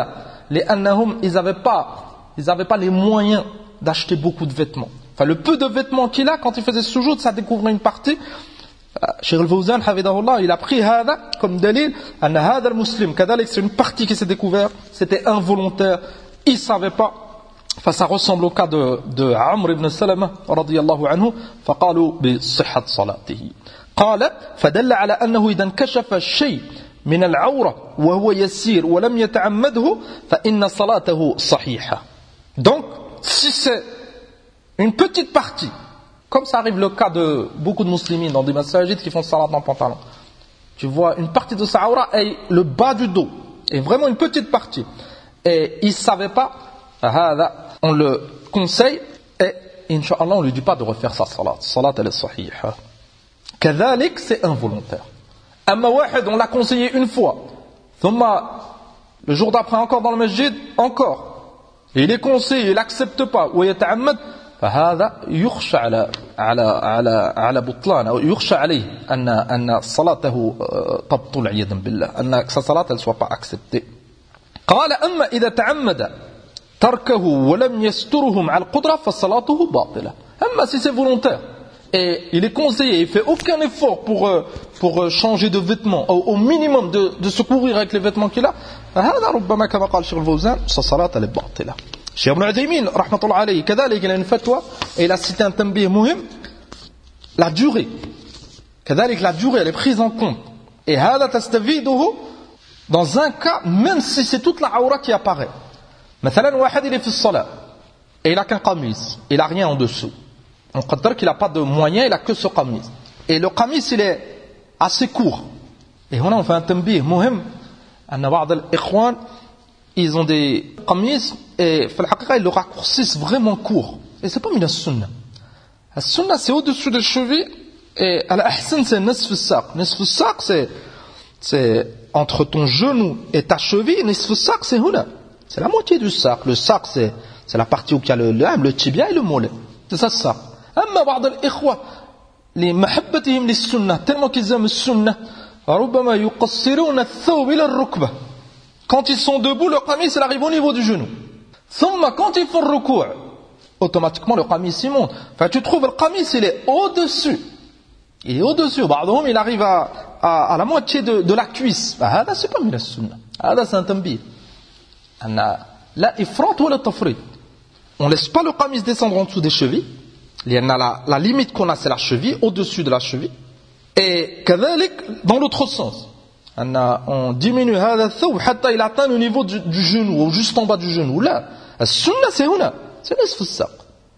ils n'avaient pas les moyens d'acheter beaucoup de vêtements. Enfin, le peu de vêtements qu'il a, quand il faisait ce sujoud, ça découvrait une partie. Cheikh al-Fawzan, hafidahullah, il a pris hada comme dalil, anna hada al-muslim, kadalik, c'est une partie qui s'est découverte, c'était involontaire, il ne savait pas. Enfin, ça ressemble au cas de Amr ibn Salama, radiyallahu anhu, faqalu bi sihhat salatihi. قال فدل على أنه إذا انكشف الشيء من العورة وهو يسير ولم يتعمده فإن صلاته صحيحة. Donc, si c'est une petite partie, comme ça arrive le cas de beaucoup de musulmans dans des masajid qui font salat en pantalon, tu vois une partie de sa aura et le bas du dos, et vraiment une petite partie, et il ne savait pas, on le conseille, et Inch'Allah on ne lui dit pas de refaire sa salat. Salat elle est sahihah. كذلك c'est involontaire. Amma wahid, on l'a conseillé une fois. Thumma, le jour d'après encore dans le masjid, encore. Et il est conseillé, il n'accepte pas. Ou yata'ammad, فهذا يخشى على بطلان أو يخشى عليه أن صلاته تبطل عياذا بالله, أن sa salat elle soit pas acceptée. قال أما إذا تعمد تركه ولم يسترهم على القدرة فصلاته باطلة. أما si c'est volontaire et il est conseillé, il fait aucun effort pour changer de vêtements, au minimum de se couvrir avec les vêtements qu'il a, هذا ربما كما قال الشيخ الفوزان صلاة باطلة. الشيخ ابن عثيمين رحمة الله عليه كذلك il a une fatwa et il a cité un tanbih muhim, la durée. كذلك la durée elle est prise en compte. Et هذا تستفيده dans un cas même si c'est toute la aura qui apparaît. مثلا واحد il est في الصلاة et il a qu'un qamis, il a rien en dessous. On considère qu'il n'a pas de moyens, il n'a que ce qamis. Et le qamis, il est assez court. Et on fait un tanbih muhim. Ils ont des qamis et ils le raccourcissent vraiment court. Et c'est pas min as-sunnah. As-sunnah, c'est au-dessus des chevilles. Et al-ahsan, c'est nisf as-saq. Nisf as-saq, c'est entre ton genou et ta cheville. Nisf as-saq, c'est huna. C'est la moitié du saq. Le saq, c'est la partie où il y a le tibia et le mollet. C'est ça, saq. أما بعض الإخوة لمحبتهم للسنة tellement qu'ils aiment السنة ربما يقصرون الثوب إلى الركبة. Quand ils sont debout, le qamis il arrive au niveau du genou. ثم quand ils font le ruku', automatiquement le qamis il monte. Enfin tu trouves le qamis il est au-dessus. Il est au-dessus. بعضهم il arrive à la moitié de la cuisse. هذا c'est pas من السنة. هذا c'est un tanbih. أن لا إفراط ولا تفريط. On laisse pas le qamis descendre en dessous des chevilles. La limite qu'on a, c'est la cheville, au-dessus de la cheville. Et dans l'autre sens. On diminue هذا الثوب حتى il atteint le niveau du genou, ou juste en bas du genou. Là, السنة c'est هنا, c'est نصف الساق.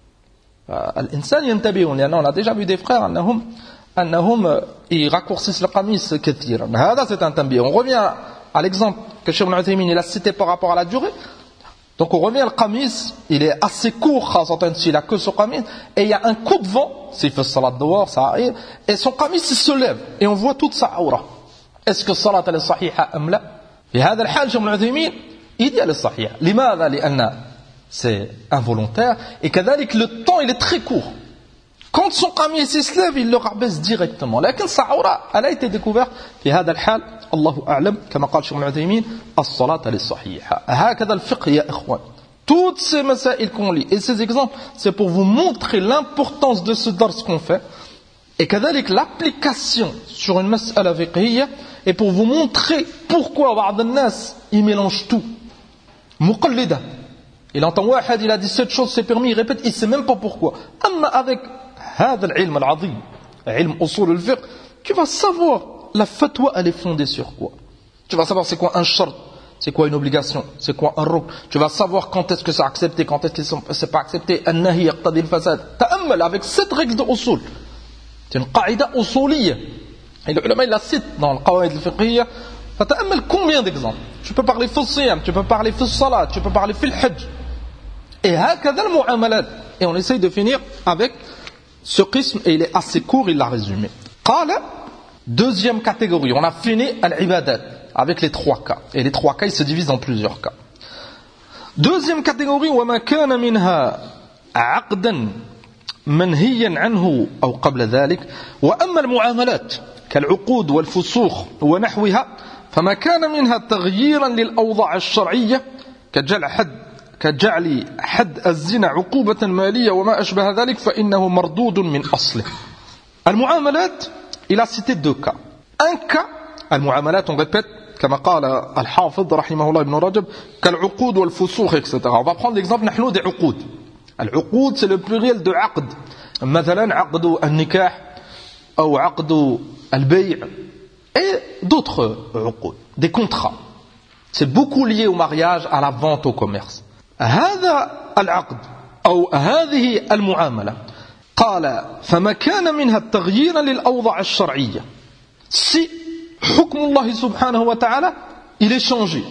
الإنسان ينتبهون لأنه on a déjà vu des frères أنهم ils raccourcissent le qamis كثيرا. هذا c'est un tanbih. On revient à l'exemple que Cheikh Ibn Uthaymin il a cité par rapport à la durée. Donc on revient, le qamis, il est assez court, s'il a que son qamis, et il y a un coup de vent, s'il fait salat dehors, ça arrive, et son qamis il se lève, et on voit toute sa aura. Est-ce que salat elle est sahiha am la? Et هذا الحال Cheikh Ibn Uthaymin il dit elle est sahiha. لماذا؟ لأن c'est involontaire, et كذلك le temps il est très court. Quand son qamis se lève, il le rabaisse directement. لكن sa aura elle a été découverte. في هذا الحال الله أعلم كما قال شيخ ابن عثيمين الصلاة للصحيحة. هكذا الفقه يا إخوان. Toutes ces مسائل qu'on lit et ces exemples, c'est pour vous montrer l'importance de ce dars qu'on fait, et كذلك l'application sur une mas'ala fiqhiyya, et pour vous montrer pourquoi بعض الناس ils mélangent tout. مقلدة. Il entend واحد il a dit cette chose c'est permis, il répète, il sait même pas pourquoi. أما avec هذا العلم العظيم, علم أصول الفقه, tu vas savoir la fatwa elle est fondée sur quoi. Tu vas savoir c'est quoi un shart, c'est quoi une obligation, c'est quoi un rukn. Tu vas savoir quand est-ce que c'est accepté, quand est-ce que c'est pas accepté. النهي يقتضي الفساد. تأمل avec cette règle de usul. C'est une qaïda usuliyya. Et le ulama il la cite dans le qawaid al-fiqhiyya. فتأمل combien d'exemples. Tu peux parler في الصيام, tu peux parler في الصلاة, tu peux parler في الحج. Et هكذا المعاملات. Et on essaye de finir avec ce qism, et il est assez court, il l'a résumé. قال, deuxième catégorie, on a fini al-ibadat avec les trois cas. Et les trois cas, ils se divisent en plusieurs cas. Deuxième catégorie, وَمَا كَانَ مِنْهَا عَقْدًا مَنْهِيًّا عَنْهُ أو قبل ذلك وأما المعاملات كالعقود والفسوخ ونحوها فما كان منها تغييرا للأوضاع الشرعية كجعل حد الزنا عقوبة مالية وما أشبه ذلك فإنه مردود من أصله. المعاملات il a cité deux cas. Un cas, المعاملات on répète كما قال الحافظ رحمه الله ابن رجب كالعقود والفسوخ etc. On va prendre l'exemple نحن des عقود. العقود c'est le pluriel de عقد. مثلا عقد النكاح أو عقد البيع et d'autres عقود, des contrats. C'est beaucoup lié au mariage, à la vente, au commerce. هذا العقد أو هذه المعاملة قال فما كان منها التغيير للأوضاع الشرعية. Si حكم الله سبحانه وتعالى il est changé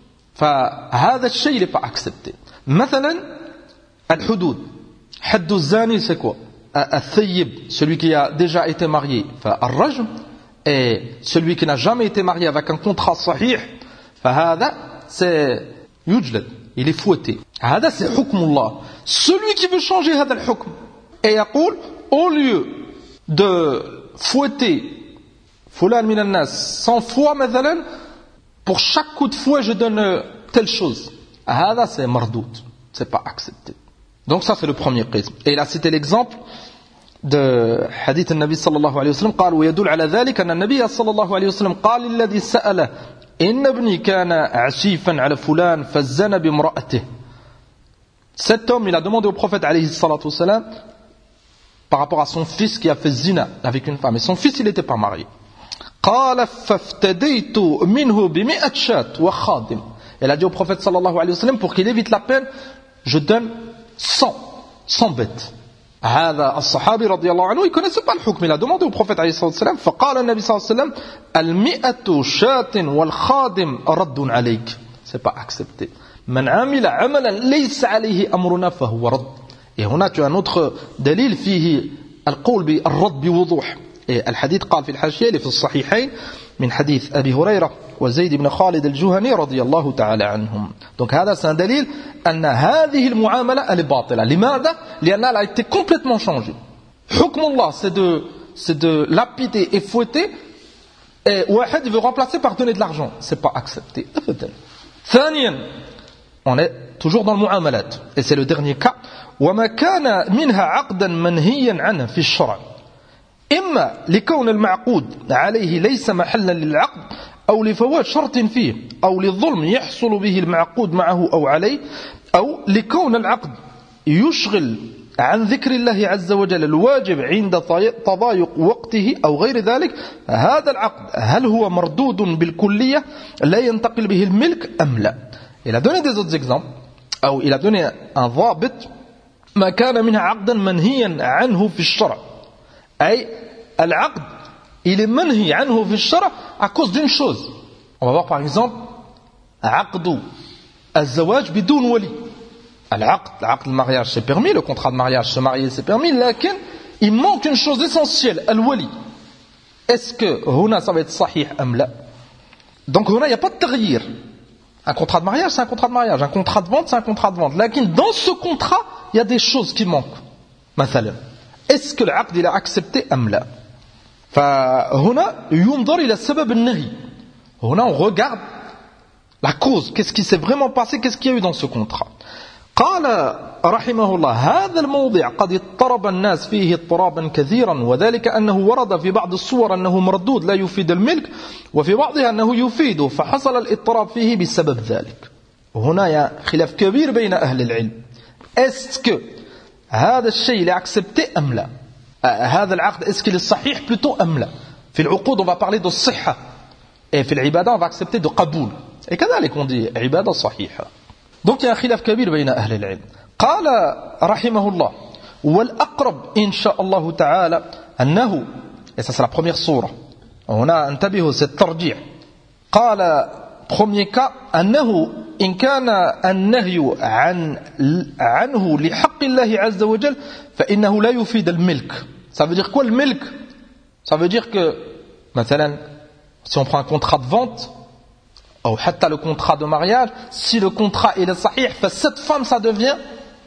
فهذا الشيء n'est pas accepté. مثلا الحدود, حد الزاني c'est quoi? الثيب, celui qui a déjà été marié, فالرجم, et celui qui n'a jamais été marié avec un contrat صحيح فهذا c'est يجلد, il est fouetté. هذا c'est حكم الله. Celui qui veut changer هذا الحكم et يقول au lieu de fouetter فلان من الناس 100 fois مثلا, pour chaque coup de fouet je donne telle chose, هذا c'est مردود, c'est pas accepté. Donc ça c'est le premier qism. Et il a cité l'exemple de hadith النبي صلى الله عليه وسلم قال ويدل على ذلك أن النبي صلى الله عليه وسلم قال الذي سأله إن ابني كان عسيفا على فلان فزن بامرأته. Cet homme il a demandé au prophète alayhi salatu wassalam par rapport à son fils qui a fait zina avec une femme, et son fils il n'était pas marié. قال فافتديت منه ب100 شاة وخادم. Elle a dit au prophète sallallahu alayhi wa sallam pour qu'il évite la peine, je donne 100 bêtes. هذا الصحابي رضي الله عنه il connaissait pas le hukm, il a demandé au prophète عليه الصلاة والسلام فقال النبي صلى الله عليه وسلم 100 شاة والخادم رد عليك. C'est pas accepté. من عمل عملا ليس عليه أمرنا فهو رد. Et هنا tu as un autre دليل فيه القول بالرد بوضوح. الحديث قال في الحاشية اللي في الصحيحين من حديث أبي هريرة وزيد بن خالد الجهني رضي الله تعالى عنهم. Donc هذا c'est un دليل أن هذه المعاملة elle est باطلة. لماذا؟ لأنها a été complètement changée. حكم الله c'est de lapider et fouetter, et واحد veut remplacer par donner de l'argent, c'est pas accepté. ثانيا, on est toujours dans le muamalat, et c'est le dernier cas. وما كان منها عقدا منهيا عنه في الشرع إما لكون المعقود عليه ليس محلا للعقد أو لفوات شرط فيه أو للظلم يحصل به المعقود معه أو عليه أو لكون العقد يشغل عن ذكر الله عز وجل الواجب عند تضايق وقته أو غير ذلك هذا العقد هل هو مردود بالكلية لا ينتقل به الملك أم لا. Il a donné des autres exemples أو il a donné un ضابط ما كان منها عقدا منهيا عنه في الشرع أي العقد il est منهي عنه في الشرع à cause d'une chose. On va voir par exemple عقد الزواج بدون ولي. العقد المariage c'est permis, le contrat de mariage se marier c'est permis, لكن il manque une chose essentielle, الولي. Est-ce que هنا ça va être صحيح أم لا? Donc هنا il n'y a pas de تغيير. Un contrat de mariage c'est un contrat de mariage, un contrat de vente c'est un contrat de vente. لكن dans ce contrat il y a des choses qui manquent. مثلا est-ce que العقد il a accepté أم لا? فهنا ينظر إلى السبب النهي. هنا on regarde la cause, qu'est-ce qui s'est vraiment passé, qu'est-ce qu'il y a eu dans ce contrat. قال رحمه الله هذا الموضع قد اضطرب الناس فيه اضطرابا كثيرا وذلك أنه ورد في بعض الصور أنه مردود لا يفيد الملك وفي بعضها أنه يفيد فحصل الاضطراب فيه بسبب ذلك. هنا خلاف كبير بين أهل العلم. Est-ce que هذا الشيء est accepté أم لا؟ هذا العقد est-ce qu'il est صحيح plutôt أم لا؟ في العقود on va parler de الصحة et في العبادة on va accepter de قبول. Et كذلك on dit عبادة صحيحة. Donc il y a un khilaf kabir بين أهل العلم. قال رحمه الله والأقرب إن شاء الله تعالى أنه et ça c'est la première sourate. On a انتبهوا c'est الترجيع. قال premier cas أنه إن كان النهي عنه لحق الله عز وجل فإنه لا يفيد الملك. Ça veut dire quoi le milk? Ça veut dire que مثلا si on prend un contrat de vente ou حتى le contrat de mariage, si le contrat il est sahih, cette femme ça devient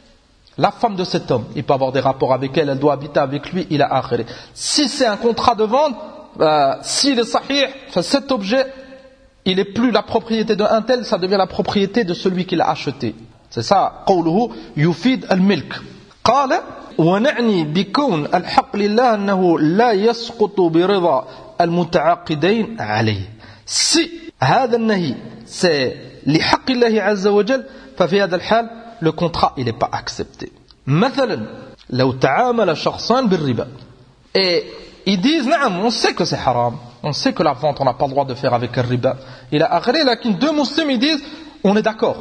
la femme de cet homme. Il peut avoir des rapports avec elle, elle doit habiter avec lui, il a akhiri. Si c'est un contrat de vente, s'il est sahih, cet objet il est plus la propriété d'un tel, ça devient la propriété de celui qui l'a acheté. C'est ça, قوله يفيد الملك. قال ونعني بكون الحق لله أنه لا يسقط برضا المتعاقدين عليه. Si هذا النهي c'est لحق الله عز وجل ففي هذا الحال le contrat il n'est pas accepté. مثلا لو تعامل شخصان بالربا et ils disent نعم on sait que c'est haram, on sait que la vente on n'a pas le droit de faire avec le riba, il a akhri, lakin deux musulmans ils disent on est d'accord,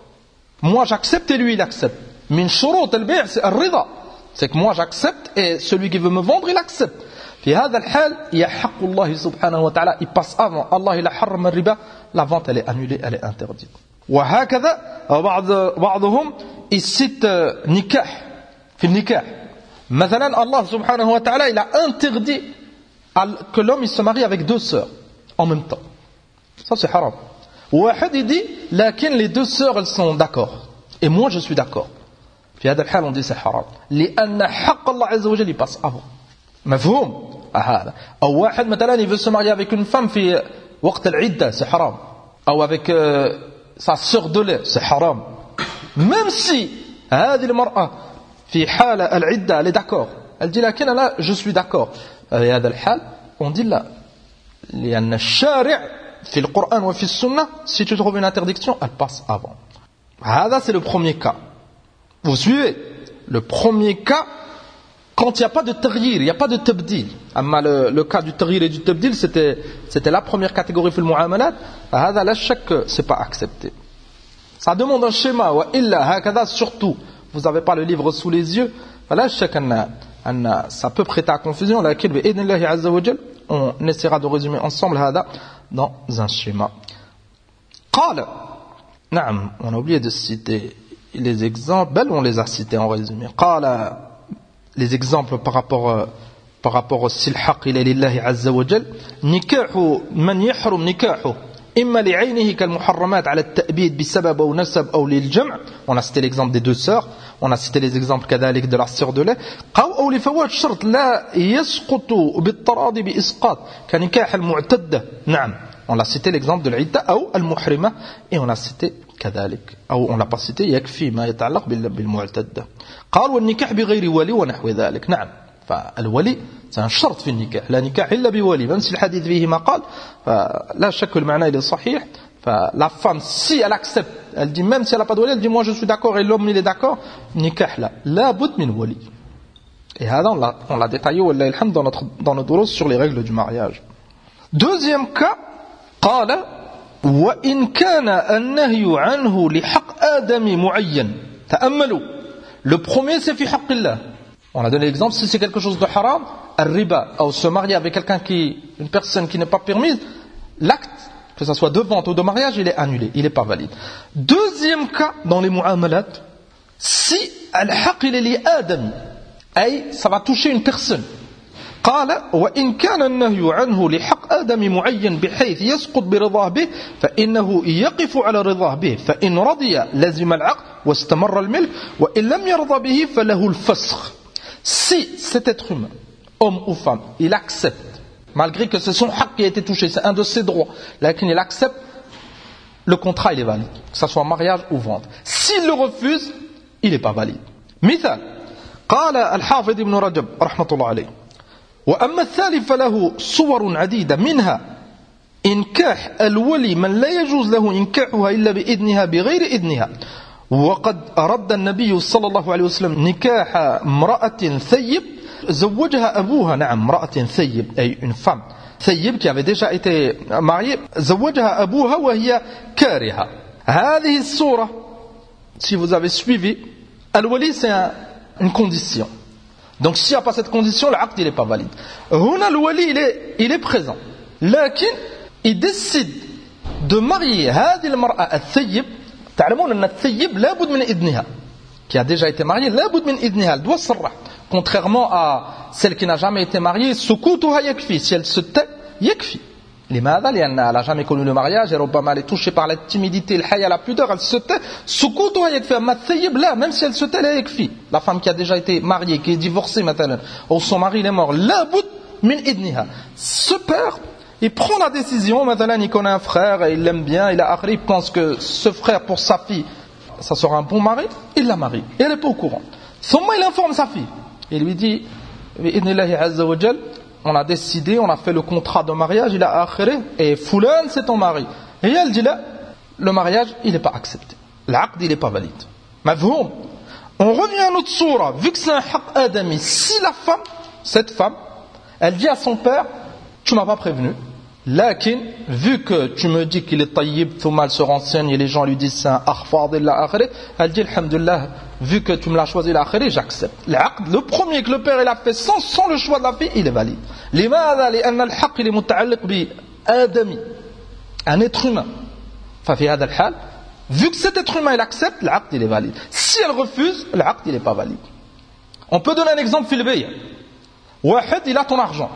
moi j'accepte et lui il accepte. من شروط البيع c'est الرضا, c'est que moi j'accepte et celui qui veut me vendre il accepte. في هذا الحال يحق الله سبحانه وتعالى il passe avant Allah il a حرم الربا, la vente elle est annulée, elle est interdite. وهكذا بعضهم il cite نكاح في النكاح مثلا Allah سبحانه وتعالى il a interdit que l'homme il se marie avec deux sœurs en même temps, ça c'est haram. واحد il dit لكن les deux sœurs elles sont d'accord et moi je suis d'accord, في هذا الحال on dit c'est haram لأن حق الله عز وجل il passe avant. مفهوم هذا. أو واحد مثلا il veut se marier avec une femme في وقت العدة c'est haram, أو avec sa sœur de lait c'est haram, même si هذه المرأة في حال العدة elle est d'accord, elle dit لكن أنا je suis d'accord, في هذا الحال on dit لا لأن الشارع في القرآن وفي السنة si tu trouves une interdiction elle passe avant. هذا c'est le premier cas. Vous suivez? Le premier cas quand il n'y a pas de taghir, il n'y a pas de tabdil. Le cas du taghir et du tabdil c'était la première catégorie في المعاملات. هذا لا شك c'est pas accepté. Ça demande un schéma. وإلا هكذا surtout vous n'avez pas le livre sous les yeux, فلا شك أن ça peut prêter à confusion. لكن بإذن الله عز وجل on essaiera de résumer ensemble هذا dans un schéma. قال نعم on a oublié de citer les exemples, on les a cités en résumé. قال les exemples par rapport au silhaq ila lillahi azza wa jal. Nikahu man yahrum nikahu imma li'aynihi kal muharramat ala at-ta'bid bi sabab aw nasab aw lil jam'. On a cité l'exemple des deux sœurs, on a cité les exemples kadhalik de la sœur de lait. Aw li fawat shart la yasqutu bit taradi bi isqat ka nikah al mu'tadda. Na'am, on a cité l'exemple de l'idda aw al muhrima et on a cité كذلك أو on l'a pas cité يكفي ما يتعلق بالمعتدة. قال والنكاح بغير ولي ونحو ذلك. نعم فالولي c'est un شرط في النكاح, لا نكاح إلا بولي, même si الحديث فيه ما قال فلا شك المعنى إلى صحيح, Enfin, la femme, si elle accepte, elle dit même si elle n'a pas de wali, elle dit moi je suis d'accord et l'homme il est d'accord, nikah là, la bout min wali. Et là on l'a détaillé dans notre dossier sur les règles du mariage. Deuxième cas, قال وإن كان النهي عنه لحق آدم معين. تأملوا. Le premier c'est fi حق الله. On a donné l'exemple, si c'est quelque chose de haram, al-riba, ou se marier avec une personne qui n'est pas permise, l'acte, que ce soit de vente ou de mariage, il est annulé, il n'est pas valide. Deuxième cas, dans les mu'amalat, si al-haq il est lié à Adam, ça va toucher une personne. قال وإن كان النهي عنه لحق آدم معين بحيث يسقط برضاه به فإنه يقف على رضاه به فإن رضي لزم العقد واستمر الملك وإن لم يرضى به فله الفسخ. Si cet être humain, homme ou femme, il accepte, malgré que c'est son haq qui a été touché, c'est un de ses droits, là qu'il accepte, le contrat il est valide, que ce soit mariage ou vente. S'il le refuse, il n'est pas valide. مثال قال الحافظ ابن رجب رحمة الله عليه وأما الثالث فله صور عديدة منها إنكاح الولي من لا يجوز له إنكاحها إلا بإذنها بغير إذنها وقد رد النبي صلى الله عليه وسلم نكاح امرأة ثيب زوجها أبوها. نعم امرأة ثيب أي une femme ثيب qui avait déjà été mariée زوجها أبوها وهي كارهة. هذه الصورة si vous avez suivi الولي c'est une condition. Donc s'il n'y a pas cette condition, l'acte il n'est pas valide. Huna al-wali il est présent. Lakin il décide de marier هذه المرأة الثيب. تعلمون أن الثيب لا بد من إذنها. Qui a déjà été mariée, لا بد من إذنها. Elle doit صرح. Contrairement à celle qui n'a jamais été mariée, سكوتها يكفي. Si elle se tait, يكفي. لماذا؟ لأنها n'a jamais connu le mariage et ربما elle est touchée par la timidité, le haya, la pudeur, elle se tait. سكوتها يكفي. أما الثيب لا, même si elle se tait, لا يكفي. La femme qui a déjà été mariée, qui est divorcée maintenant, ou son mari il est mort, لا بد من إذنها. Ce père, il prend la décision, maintenant il connaît un frère, il l'aime bien, il pense que ce frère pour sa fille, ça sera un bon mari, il la marie. Et elle n'est pas au courant. Seulement il informe sa fille. Il lui dit, بإذن عز وجل, on a décidé, on a fait le contrat de mariage, il a akhiré, et Foulan c'est ton mari. Et elle dit là, le mariage il n'est pas accepté. L'aqd il n'est pas valide. Mafhoum. On revient à notre sourate, vu que c'est un haq adami, si la femme, cette femme, elle dit à son père, tu m'as pas prévenu. Lakin, vu que tu me dis qu'il est tayyib, Thouma se renseigne et les gens lui disent c'est un akhfad, elle dit alhamdulillah, vu que tu me l'as choisi l'akhiri, j'accepte. L'aqd, le premier que le père il a fait sans le choix de la fille, il est valide. لماذا؟ لأن الحق il est متعلق بآدمي, un être humain. ففي هذا الحال, vu que cet être humain il accepte, l'aqd il est valide. Si elle refuse, l'aqd il est pas valide. On peut donner un exemple fil bay'. Wahid il a ton argent.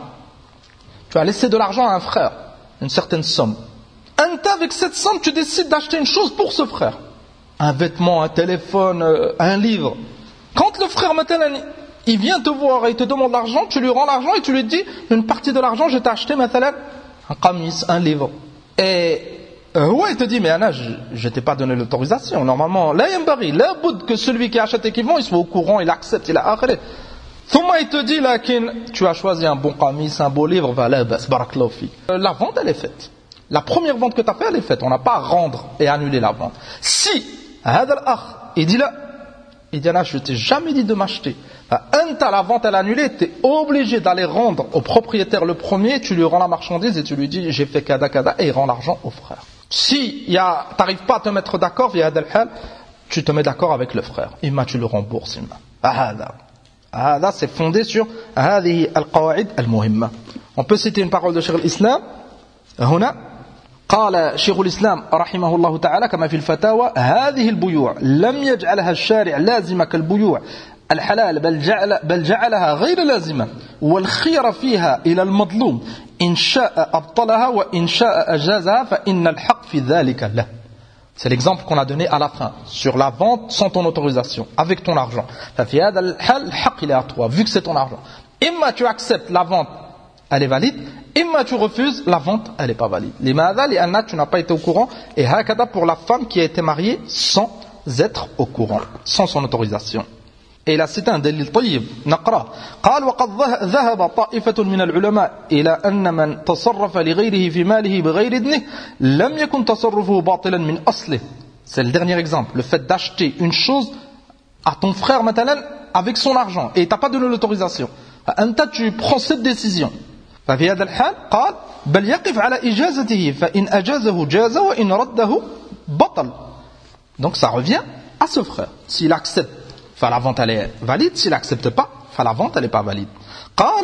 Tu as laissé de l'argent à un frère, une certaine somme. Avec cette somme, tu décides d'acheter une chose pour ce frère. Un vêtement, un téléphone, un livre. Quand le frère, maintenant, il vient te voir et il te demande l'argent, tu lui rends l'argent et tu lui dis, une partie de l'argent, je t'ai acheté, maintenant, un qamis, un livre. Et il te dit, mais Anna, je t'ai pas donné l'autorisation. Normalement, la yambari, la boud que celui qui achète l'équipement, il soit au courant, il accepte, il a akhiré. Thomas il te dit là que tu as choisi un bon qamis, un beau livre, la vente elle est faite. La première vente que tu as faite elle est faite. On n'a pas à rendre et annuler la vente. Si il dit là, je t'ai jamais dit de m'acheter. La vente elle est annulée, tu es obligé d'aller rendre au propriétaire le premier, tu lui rends la marchandise et tu lui dis j'ai fait kada kada et il rend l'argent au frère. Si tu n'arrives pas à te mettre d'accord, tu te mets d'accord avec le frère. Imma tu le rembourses. هذا c'est fondé sur هذه القواعد المهمة. On peut citer une parole de Cheikh al-Islam هنا قال شيخ الإسلام رحمه الله تعالى كما في الفتاوى هذه البيوع لم يجعلها الشارع لازمة كالبيوع الحلال بل جعلها غير لازمة والخير فيها إلى المظلوم إن شاء أبطلها وإن شاء أجازها فإن الحق في ذلك له. C'est l'exemple qu'on a donné à la fin, sur la vente sans ton autorisation, avec ton argent. Le haq il est à toi, vu que c'est ton argent. Imma tu acceptes la vente, elle est valide. Imma tu refuses, la vente, elle n'est pas valide. Limadha, li'anna, tu n'as pas été au courant. Et hakada pour la femme qui a été mariée sans être au courant, sans son autorisation. Et il a cité un dalil طيب نقرأ قال وقد ذهب طائفة من العلماء إلى أن من تصرف لغيره في ماله بغير إذنه لم يكن تصرفه باطلا من أصله. C'est le dernier exemple, le fait d'acheter une chose à ton frère مثلا avec son argent et t'as pas donné l'autorisation. أنت tu prends cette décision. ففي هذا الحال قال بل يقف على إجازته فإن أجازه جاز وإن رده بطل. Donc ça revient à ce frère. S'il accepte, la vente elle est valide. S'il n'accepte pas, la vente elle n'est pas valide. قال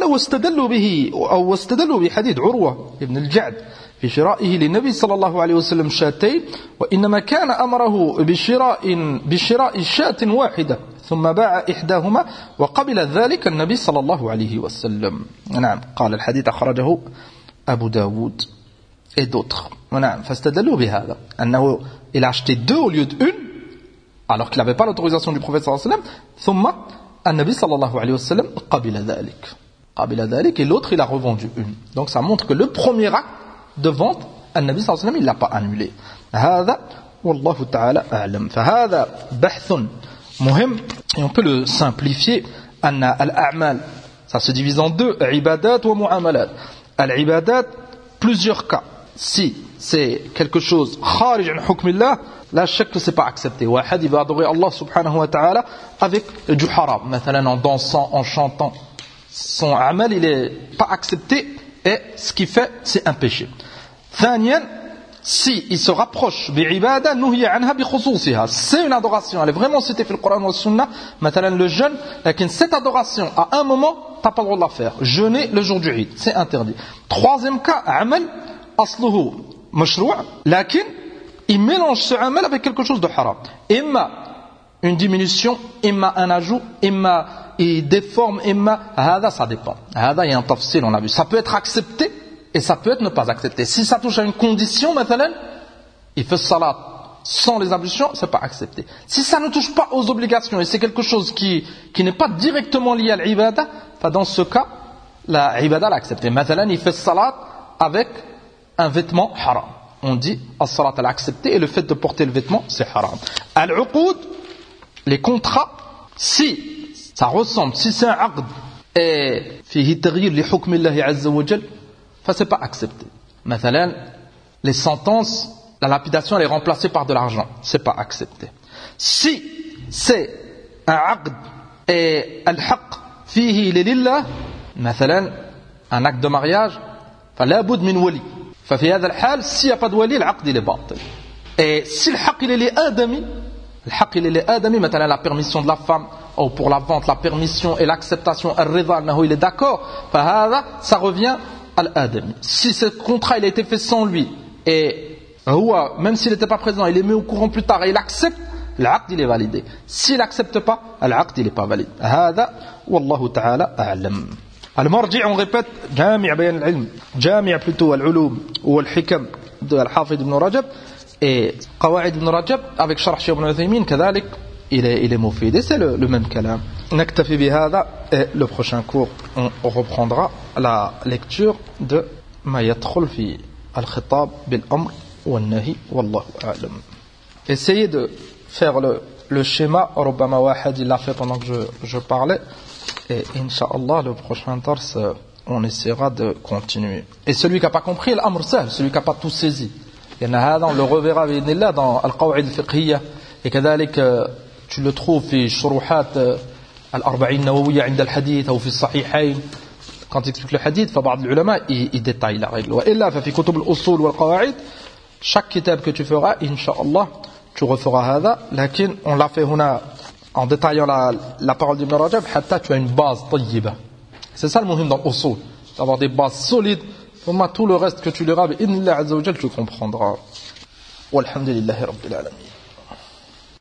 واستدلوا بحديث عروة ابن الجعد في شرائه للنبي صلى الله عليه وسلم شاتين وإنما كان أمره بشراء شاة واحدة ثم باع إحداهما وقبل ذلك النبي صلى الله عليه وسلم. نعم قال الحديث أخرجه أبو داود et d'autres. نعم فاستدلوا بهذا أنه il a acheté deux au lieu d'une alors qu'il n'avait pas l'autorisation du prophète sallallahu alayhi wa sallam. ثم النبي صلى الله عليه وسلم قبل ذلك et l'autre il a revendu une. Donc ça montre que le premier acte de vente النبي صلى الله عليه وسلم il l'a pas annulé. هذا والله تعالى أعلم. فهذا بحث مهم et on peut le simplifier. أن الأعمال ça se divise en deux, عبادات ومعاملات. العبادات plusieurs cas. Si c'est quelque chose خارج عن حكم الله لا شك que c'est pas accepté. واحد il va adorer Allah subhanahu wa ta'ala avec du haram, مثلا en dansant, en chantant. Son amal il est pas accepté et ce qu'il fait c'est un péché. ثانيا si il se rapproche بعبادة نهي عنها بخصوصها, c'est une adoration, elle est vraiment citée في القرآن والسنة. مثلا le jeûne, لكن cette adoration à un moment t'as pas le droit de la faire. Jeûner le jour du Eid, c'est interdit. Troisième cas, amal أصله مشروع لكن il mélange ce amal avec quelque chose de haram. Imma une diminution, imma un ajout, imma il déforme, imma هذا ça dépend. هذا il y a un tafsil, on a vu. Ça peut être accepté et ça peut être ne pas accepté. Si ça touche à une condition, مثلا il fait salat sans les ablutions, c'est pas accepté. Si ça ne touche pas aux obligations et c'est quelque chose qui n'est pas directement lié à l'ibada, dans ce cas la ibada l'a accepté. مثلا il fait salat avec un vêtement haram. On dit as-salat elle a accepté et le fait de porter le vêtement c'est haram. Al-uqud, les contrats, si ça ressemble, si c'est un aqd et fihi taghyir li hukm Allah azza wa jal, c'est pas accepté. مثلا les sentences, la lapidation elle est remplacée par de l'argent, c'est pas accepté. Si c'est un aqd et al-haqq fihi lillah, مثلا un acte de mariage, فلا بد من ولي. ففي هذا الحال s'il n'y a pas de wali, العقد il est باطل. Et si le haqq il est لآدمي, الحق il est لآدمي, مثلا la permission de la femme ou pour la vente, la permission et l'acceptation, الرضا انه il est d'accord, فهذا ça revient à l'آدمي. Si ce contrat il a été fait sans lui et même s'il n'était pas présent, il est mis au courant plus tard et il accepte, العقد il est validé. S'il n'accepte pas, العقد il est pas valide. هذا والله تعالى أعلم. المرجع on répète جامع بيان العلم, جامع plutôt العلوم والحكم de الحافظ ابن رجب et قواعد ابن رجب avec شرح شيخ ابن عثيمين كذلك il est مفيد. C'est le même كلام. نكتفي بهذا et le prochain cours on reprendra la lecture de ما يدخل في الخطاب بالأمر والنهي والله أعلم. Essayez de faire le schéma. ربما واحد il l'a fait pendant que je parlais. Et Inch'Allah, le prochain dars, on essaiera de continuer. Et celui qui n'a pas compris, l'amr sahl, celui qui n'a pas tout saisi. Et on le reverra dans Al-Qaw'id al-Fiqhiyya. Et كذلك, tu le trouves في شروحات الأربعين النووية عند الحديث أو في الصحيحين. Quand tu expliques le hadith, فبعض العلماء ils détaillent la règle. وإلا ففي كتب الأصول والقواعد, chaque kitab que tu feras, Inch'Allah, tu referas هذا. لكن on l'a fait هنا en détaillant la parole d'Ibn Rajab, hatta tu as une base tayyiba. C'est ça le muhim dans l'usul, d'avoir des bases solides. Tout le reste que tu liras, bi idhnillah azza wa jal, tu comprendras. Walhamdulillahi rabbil alamin.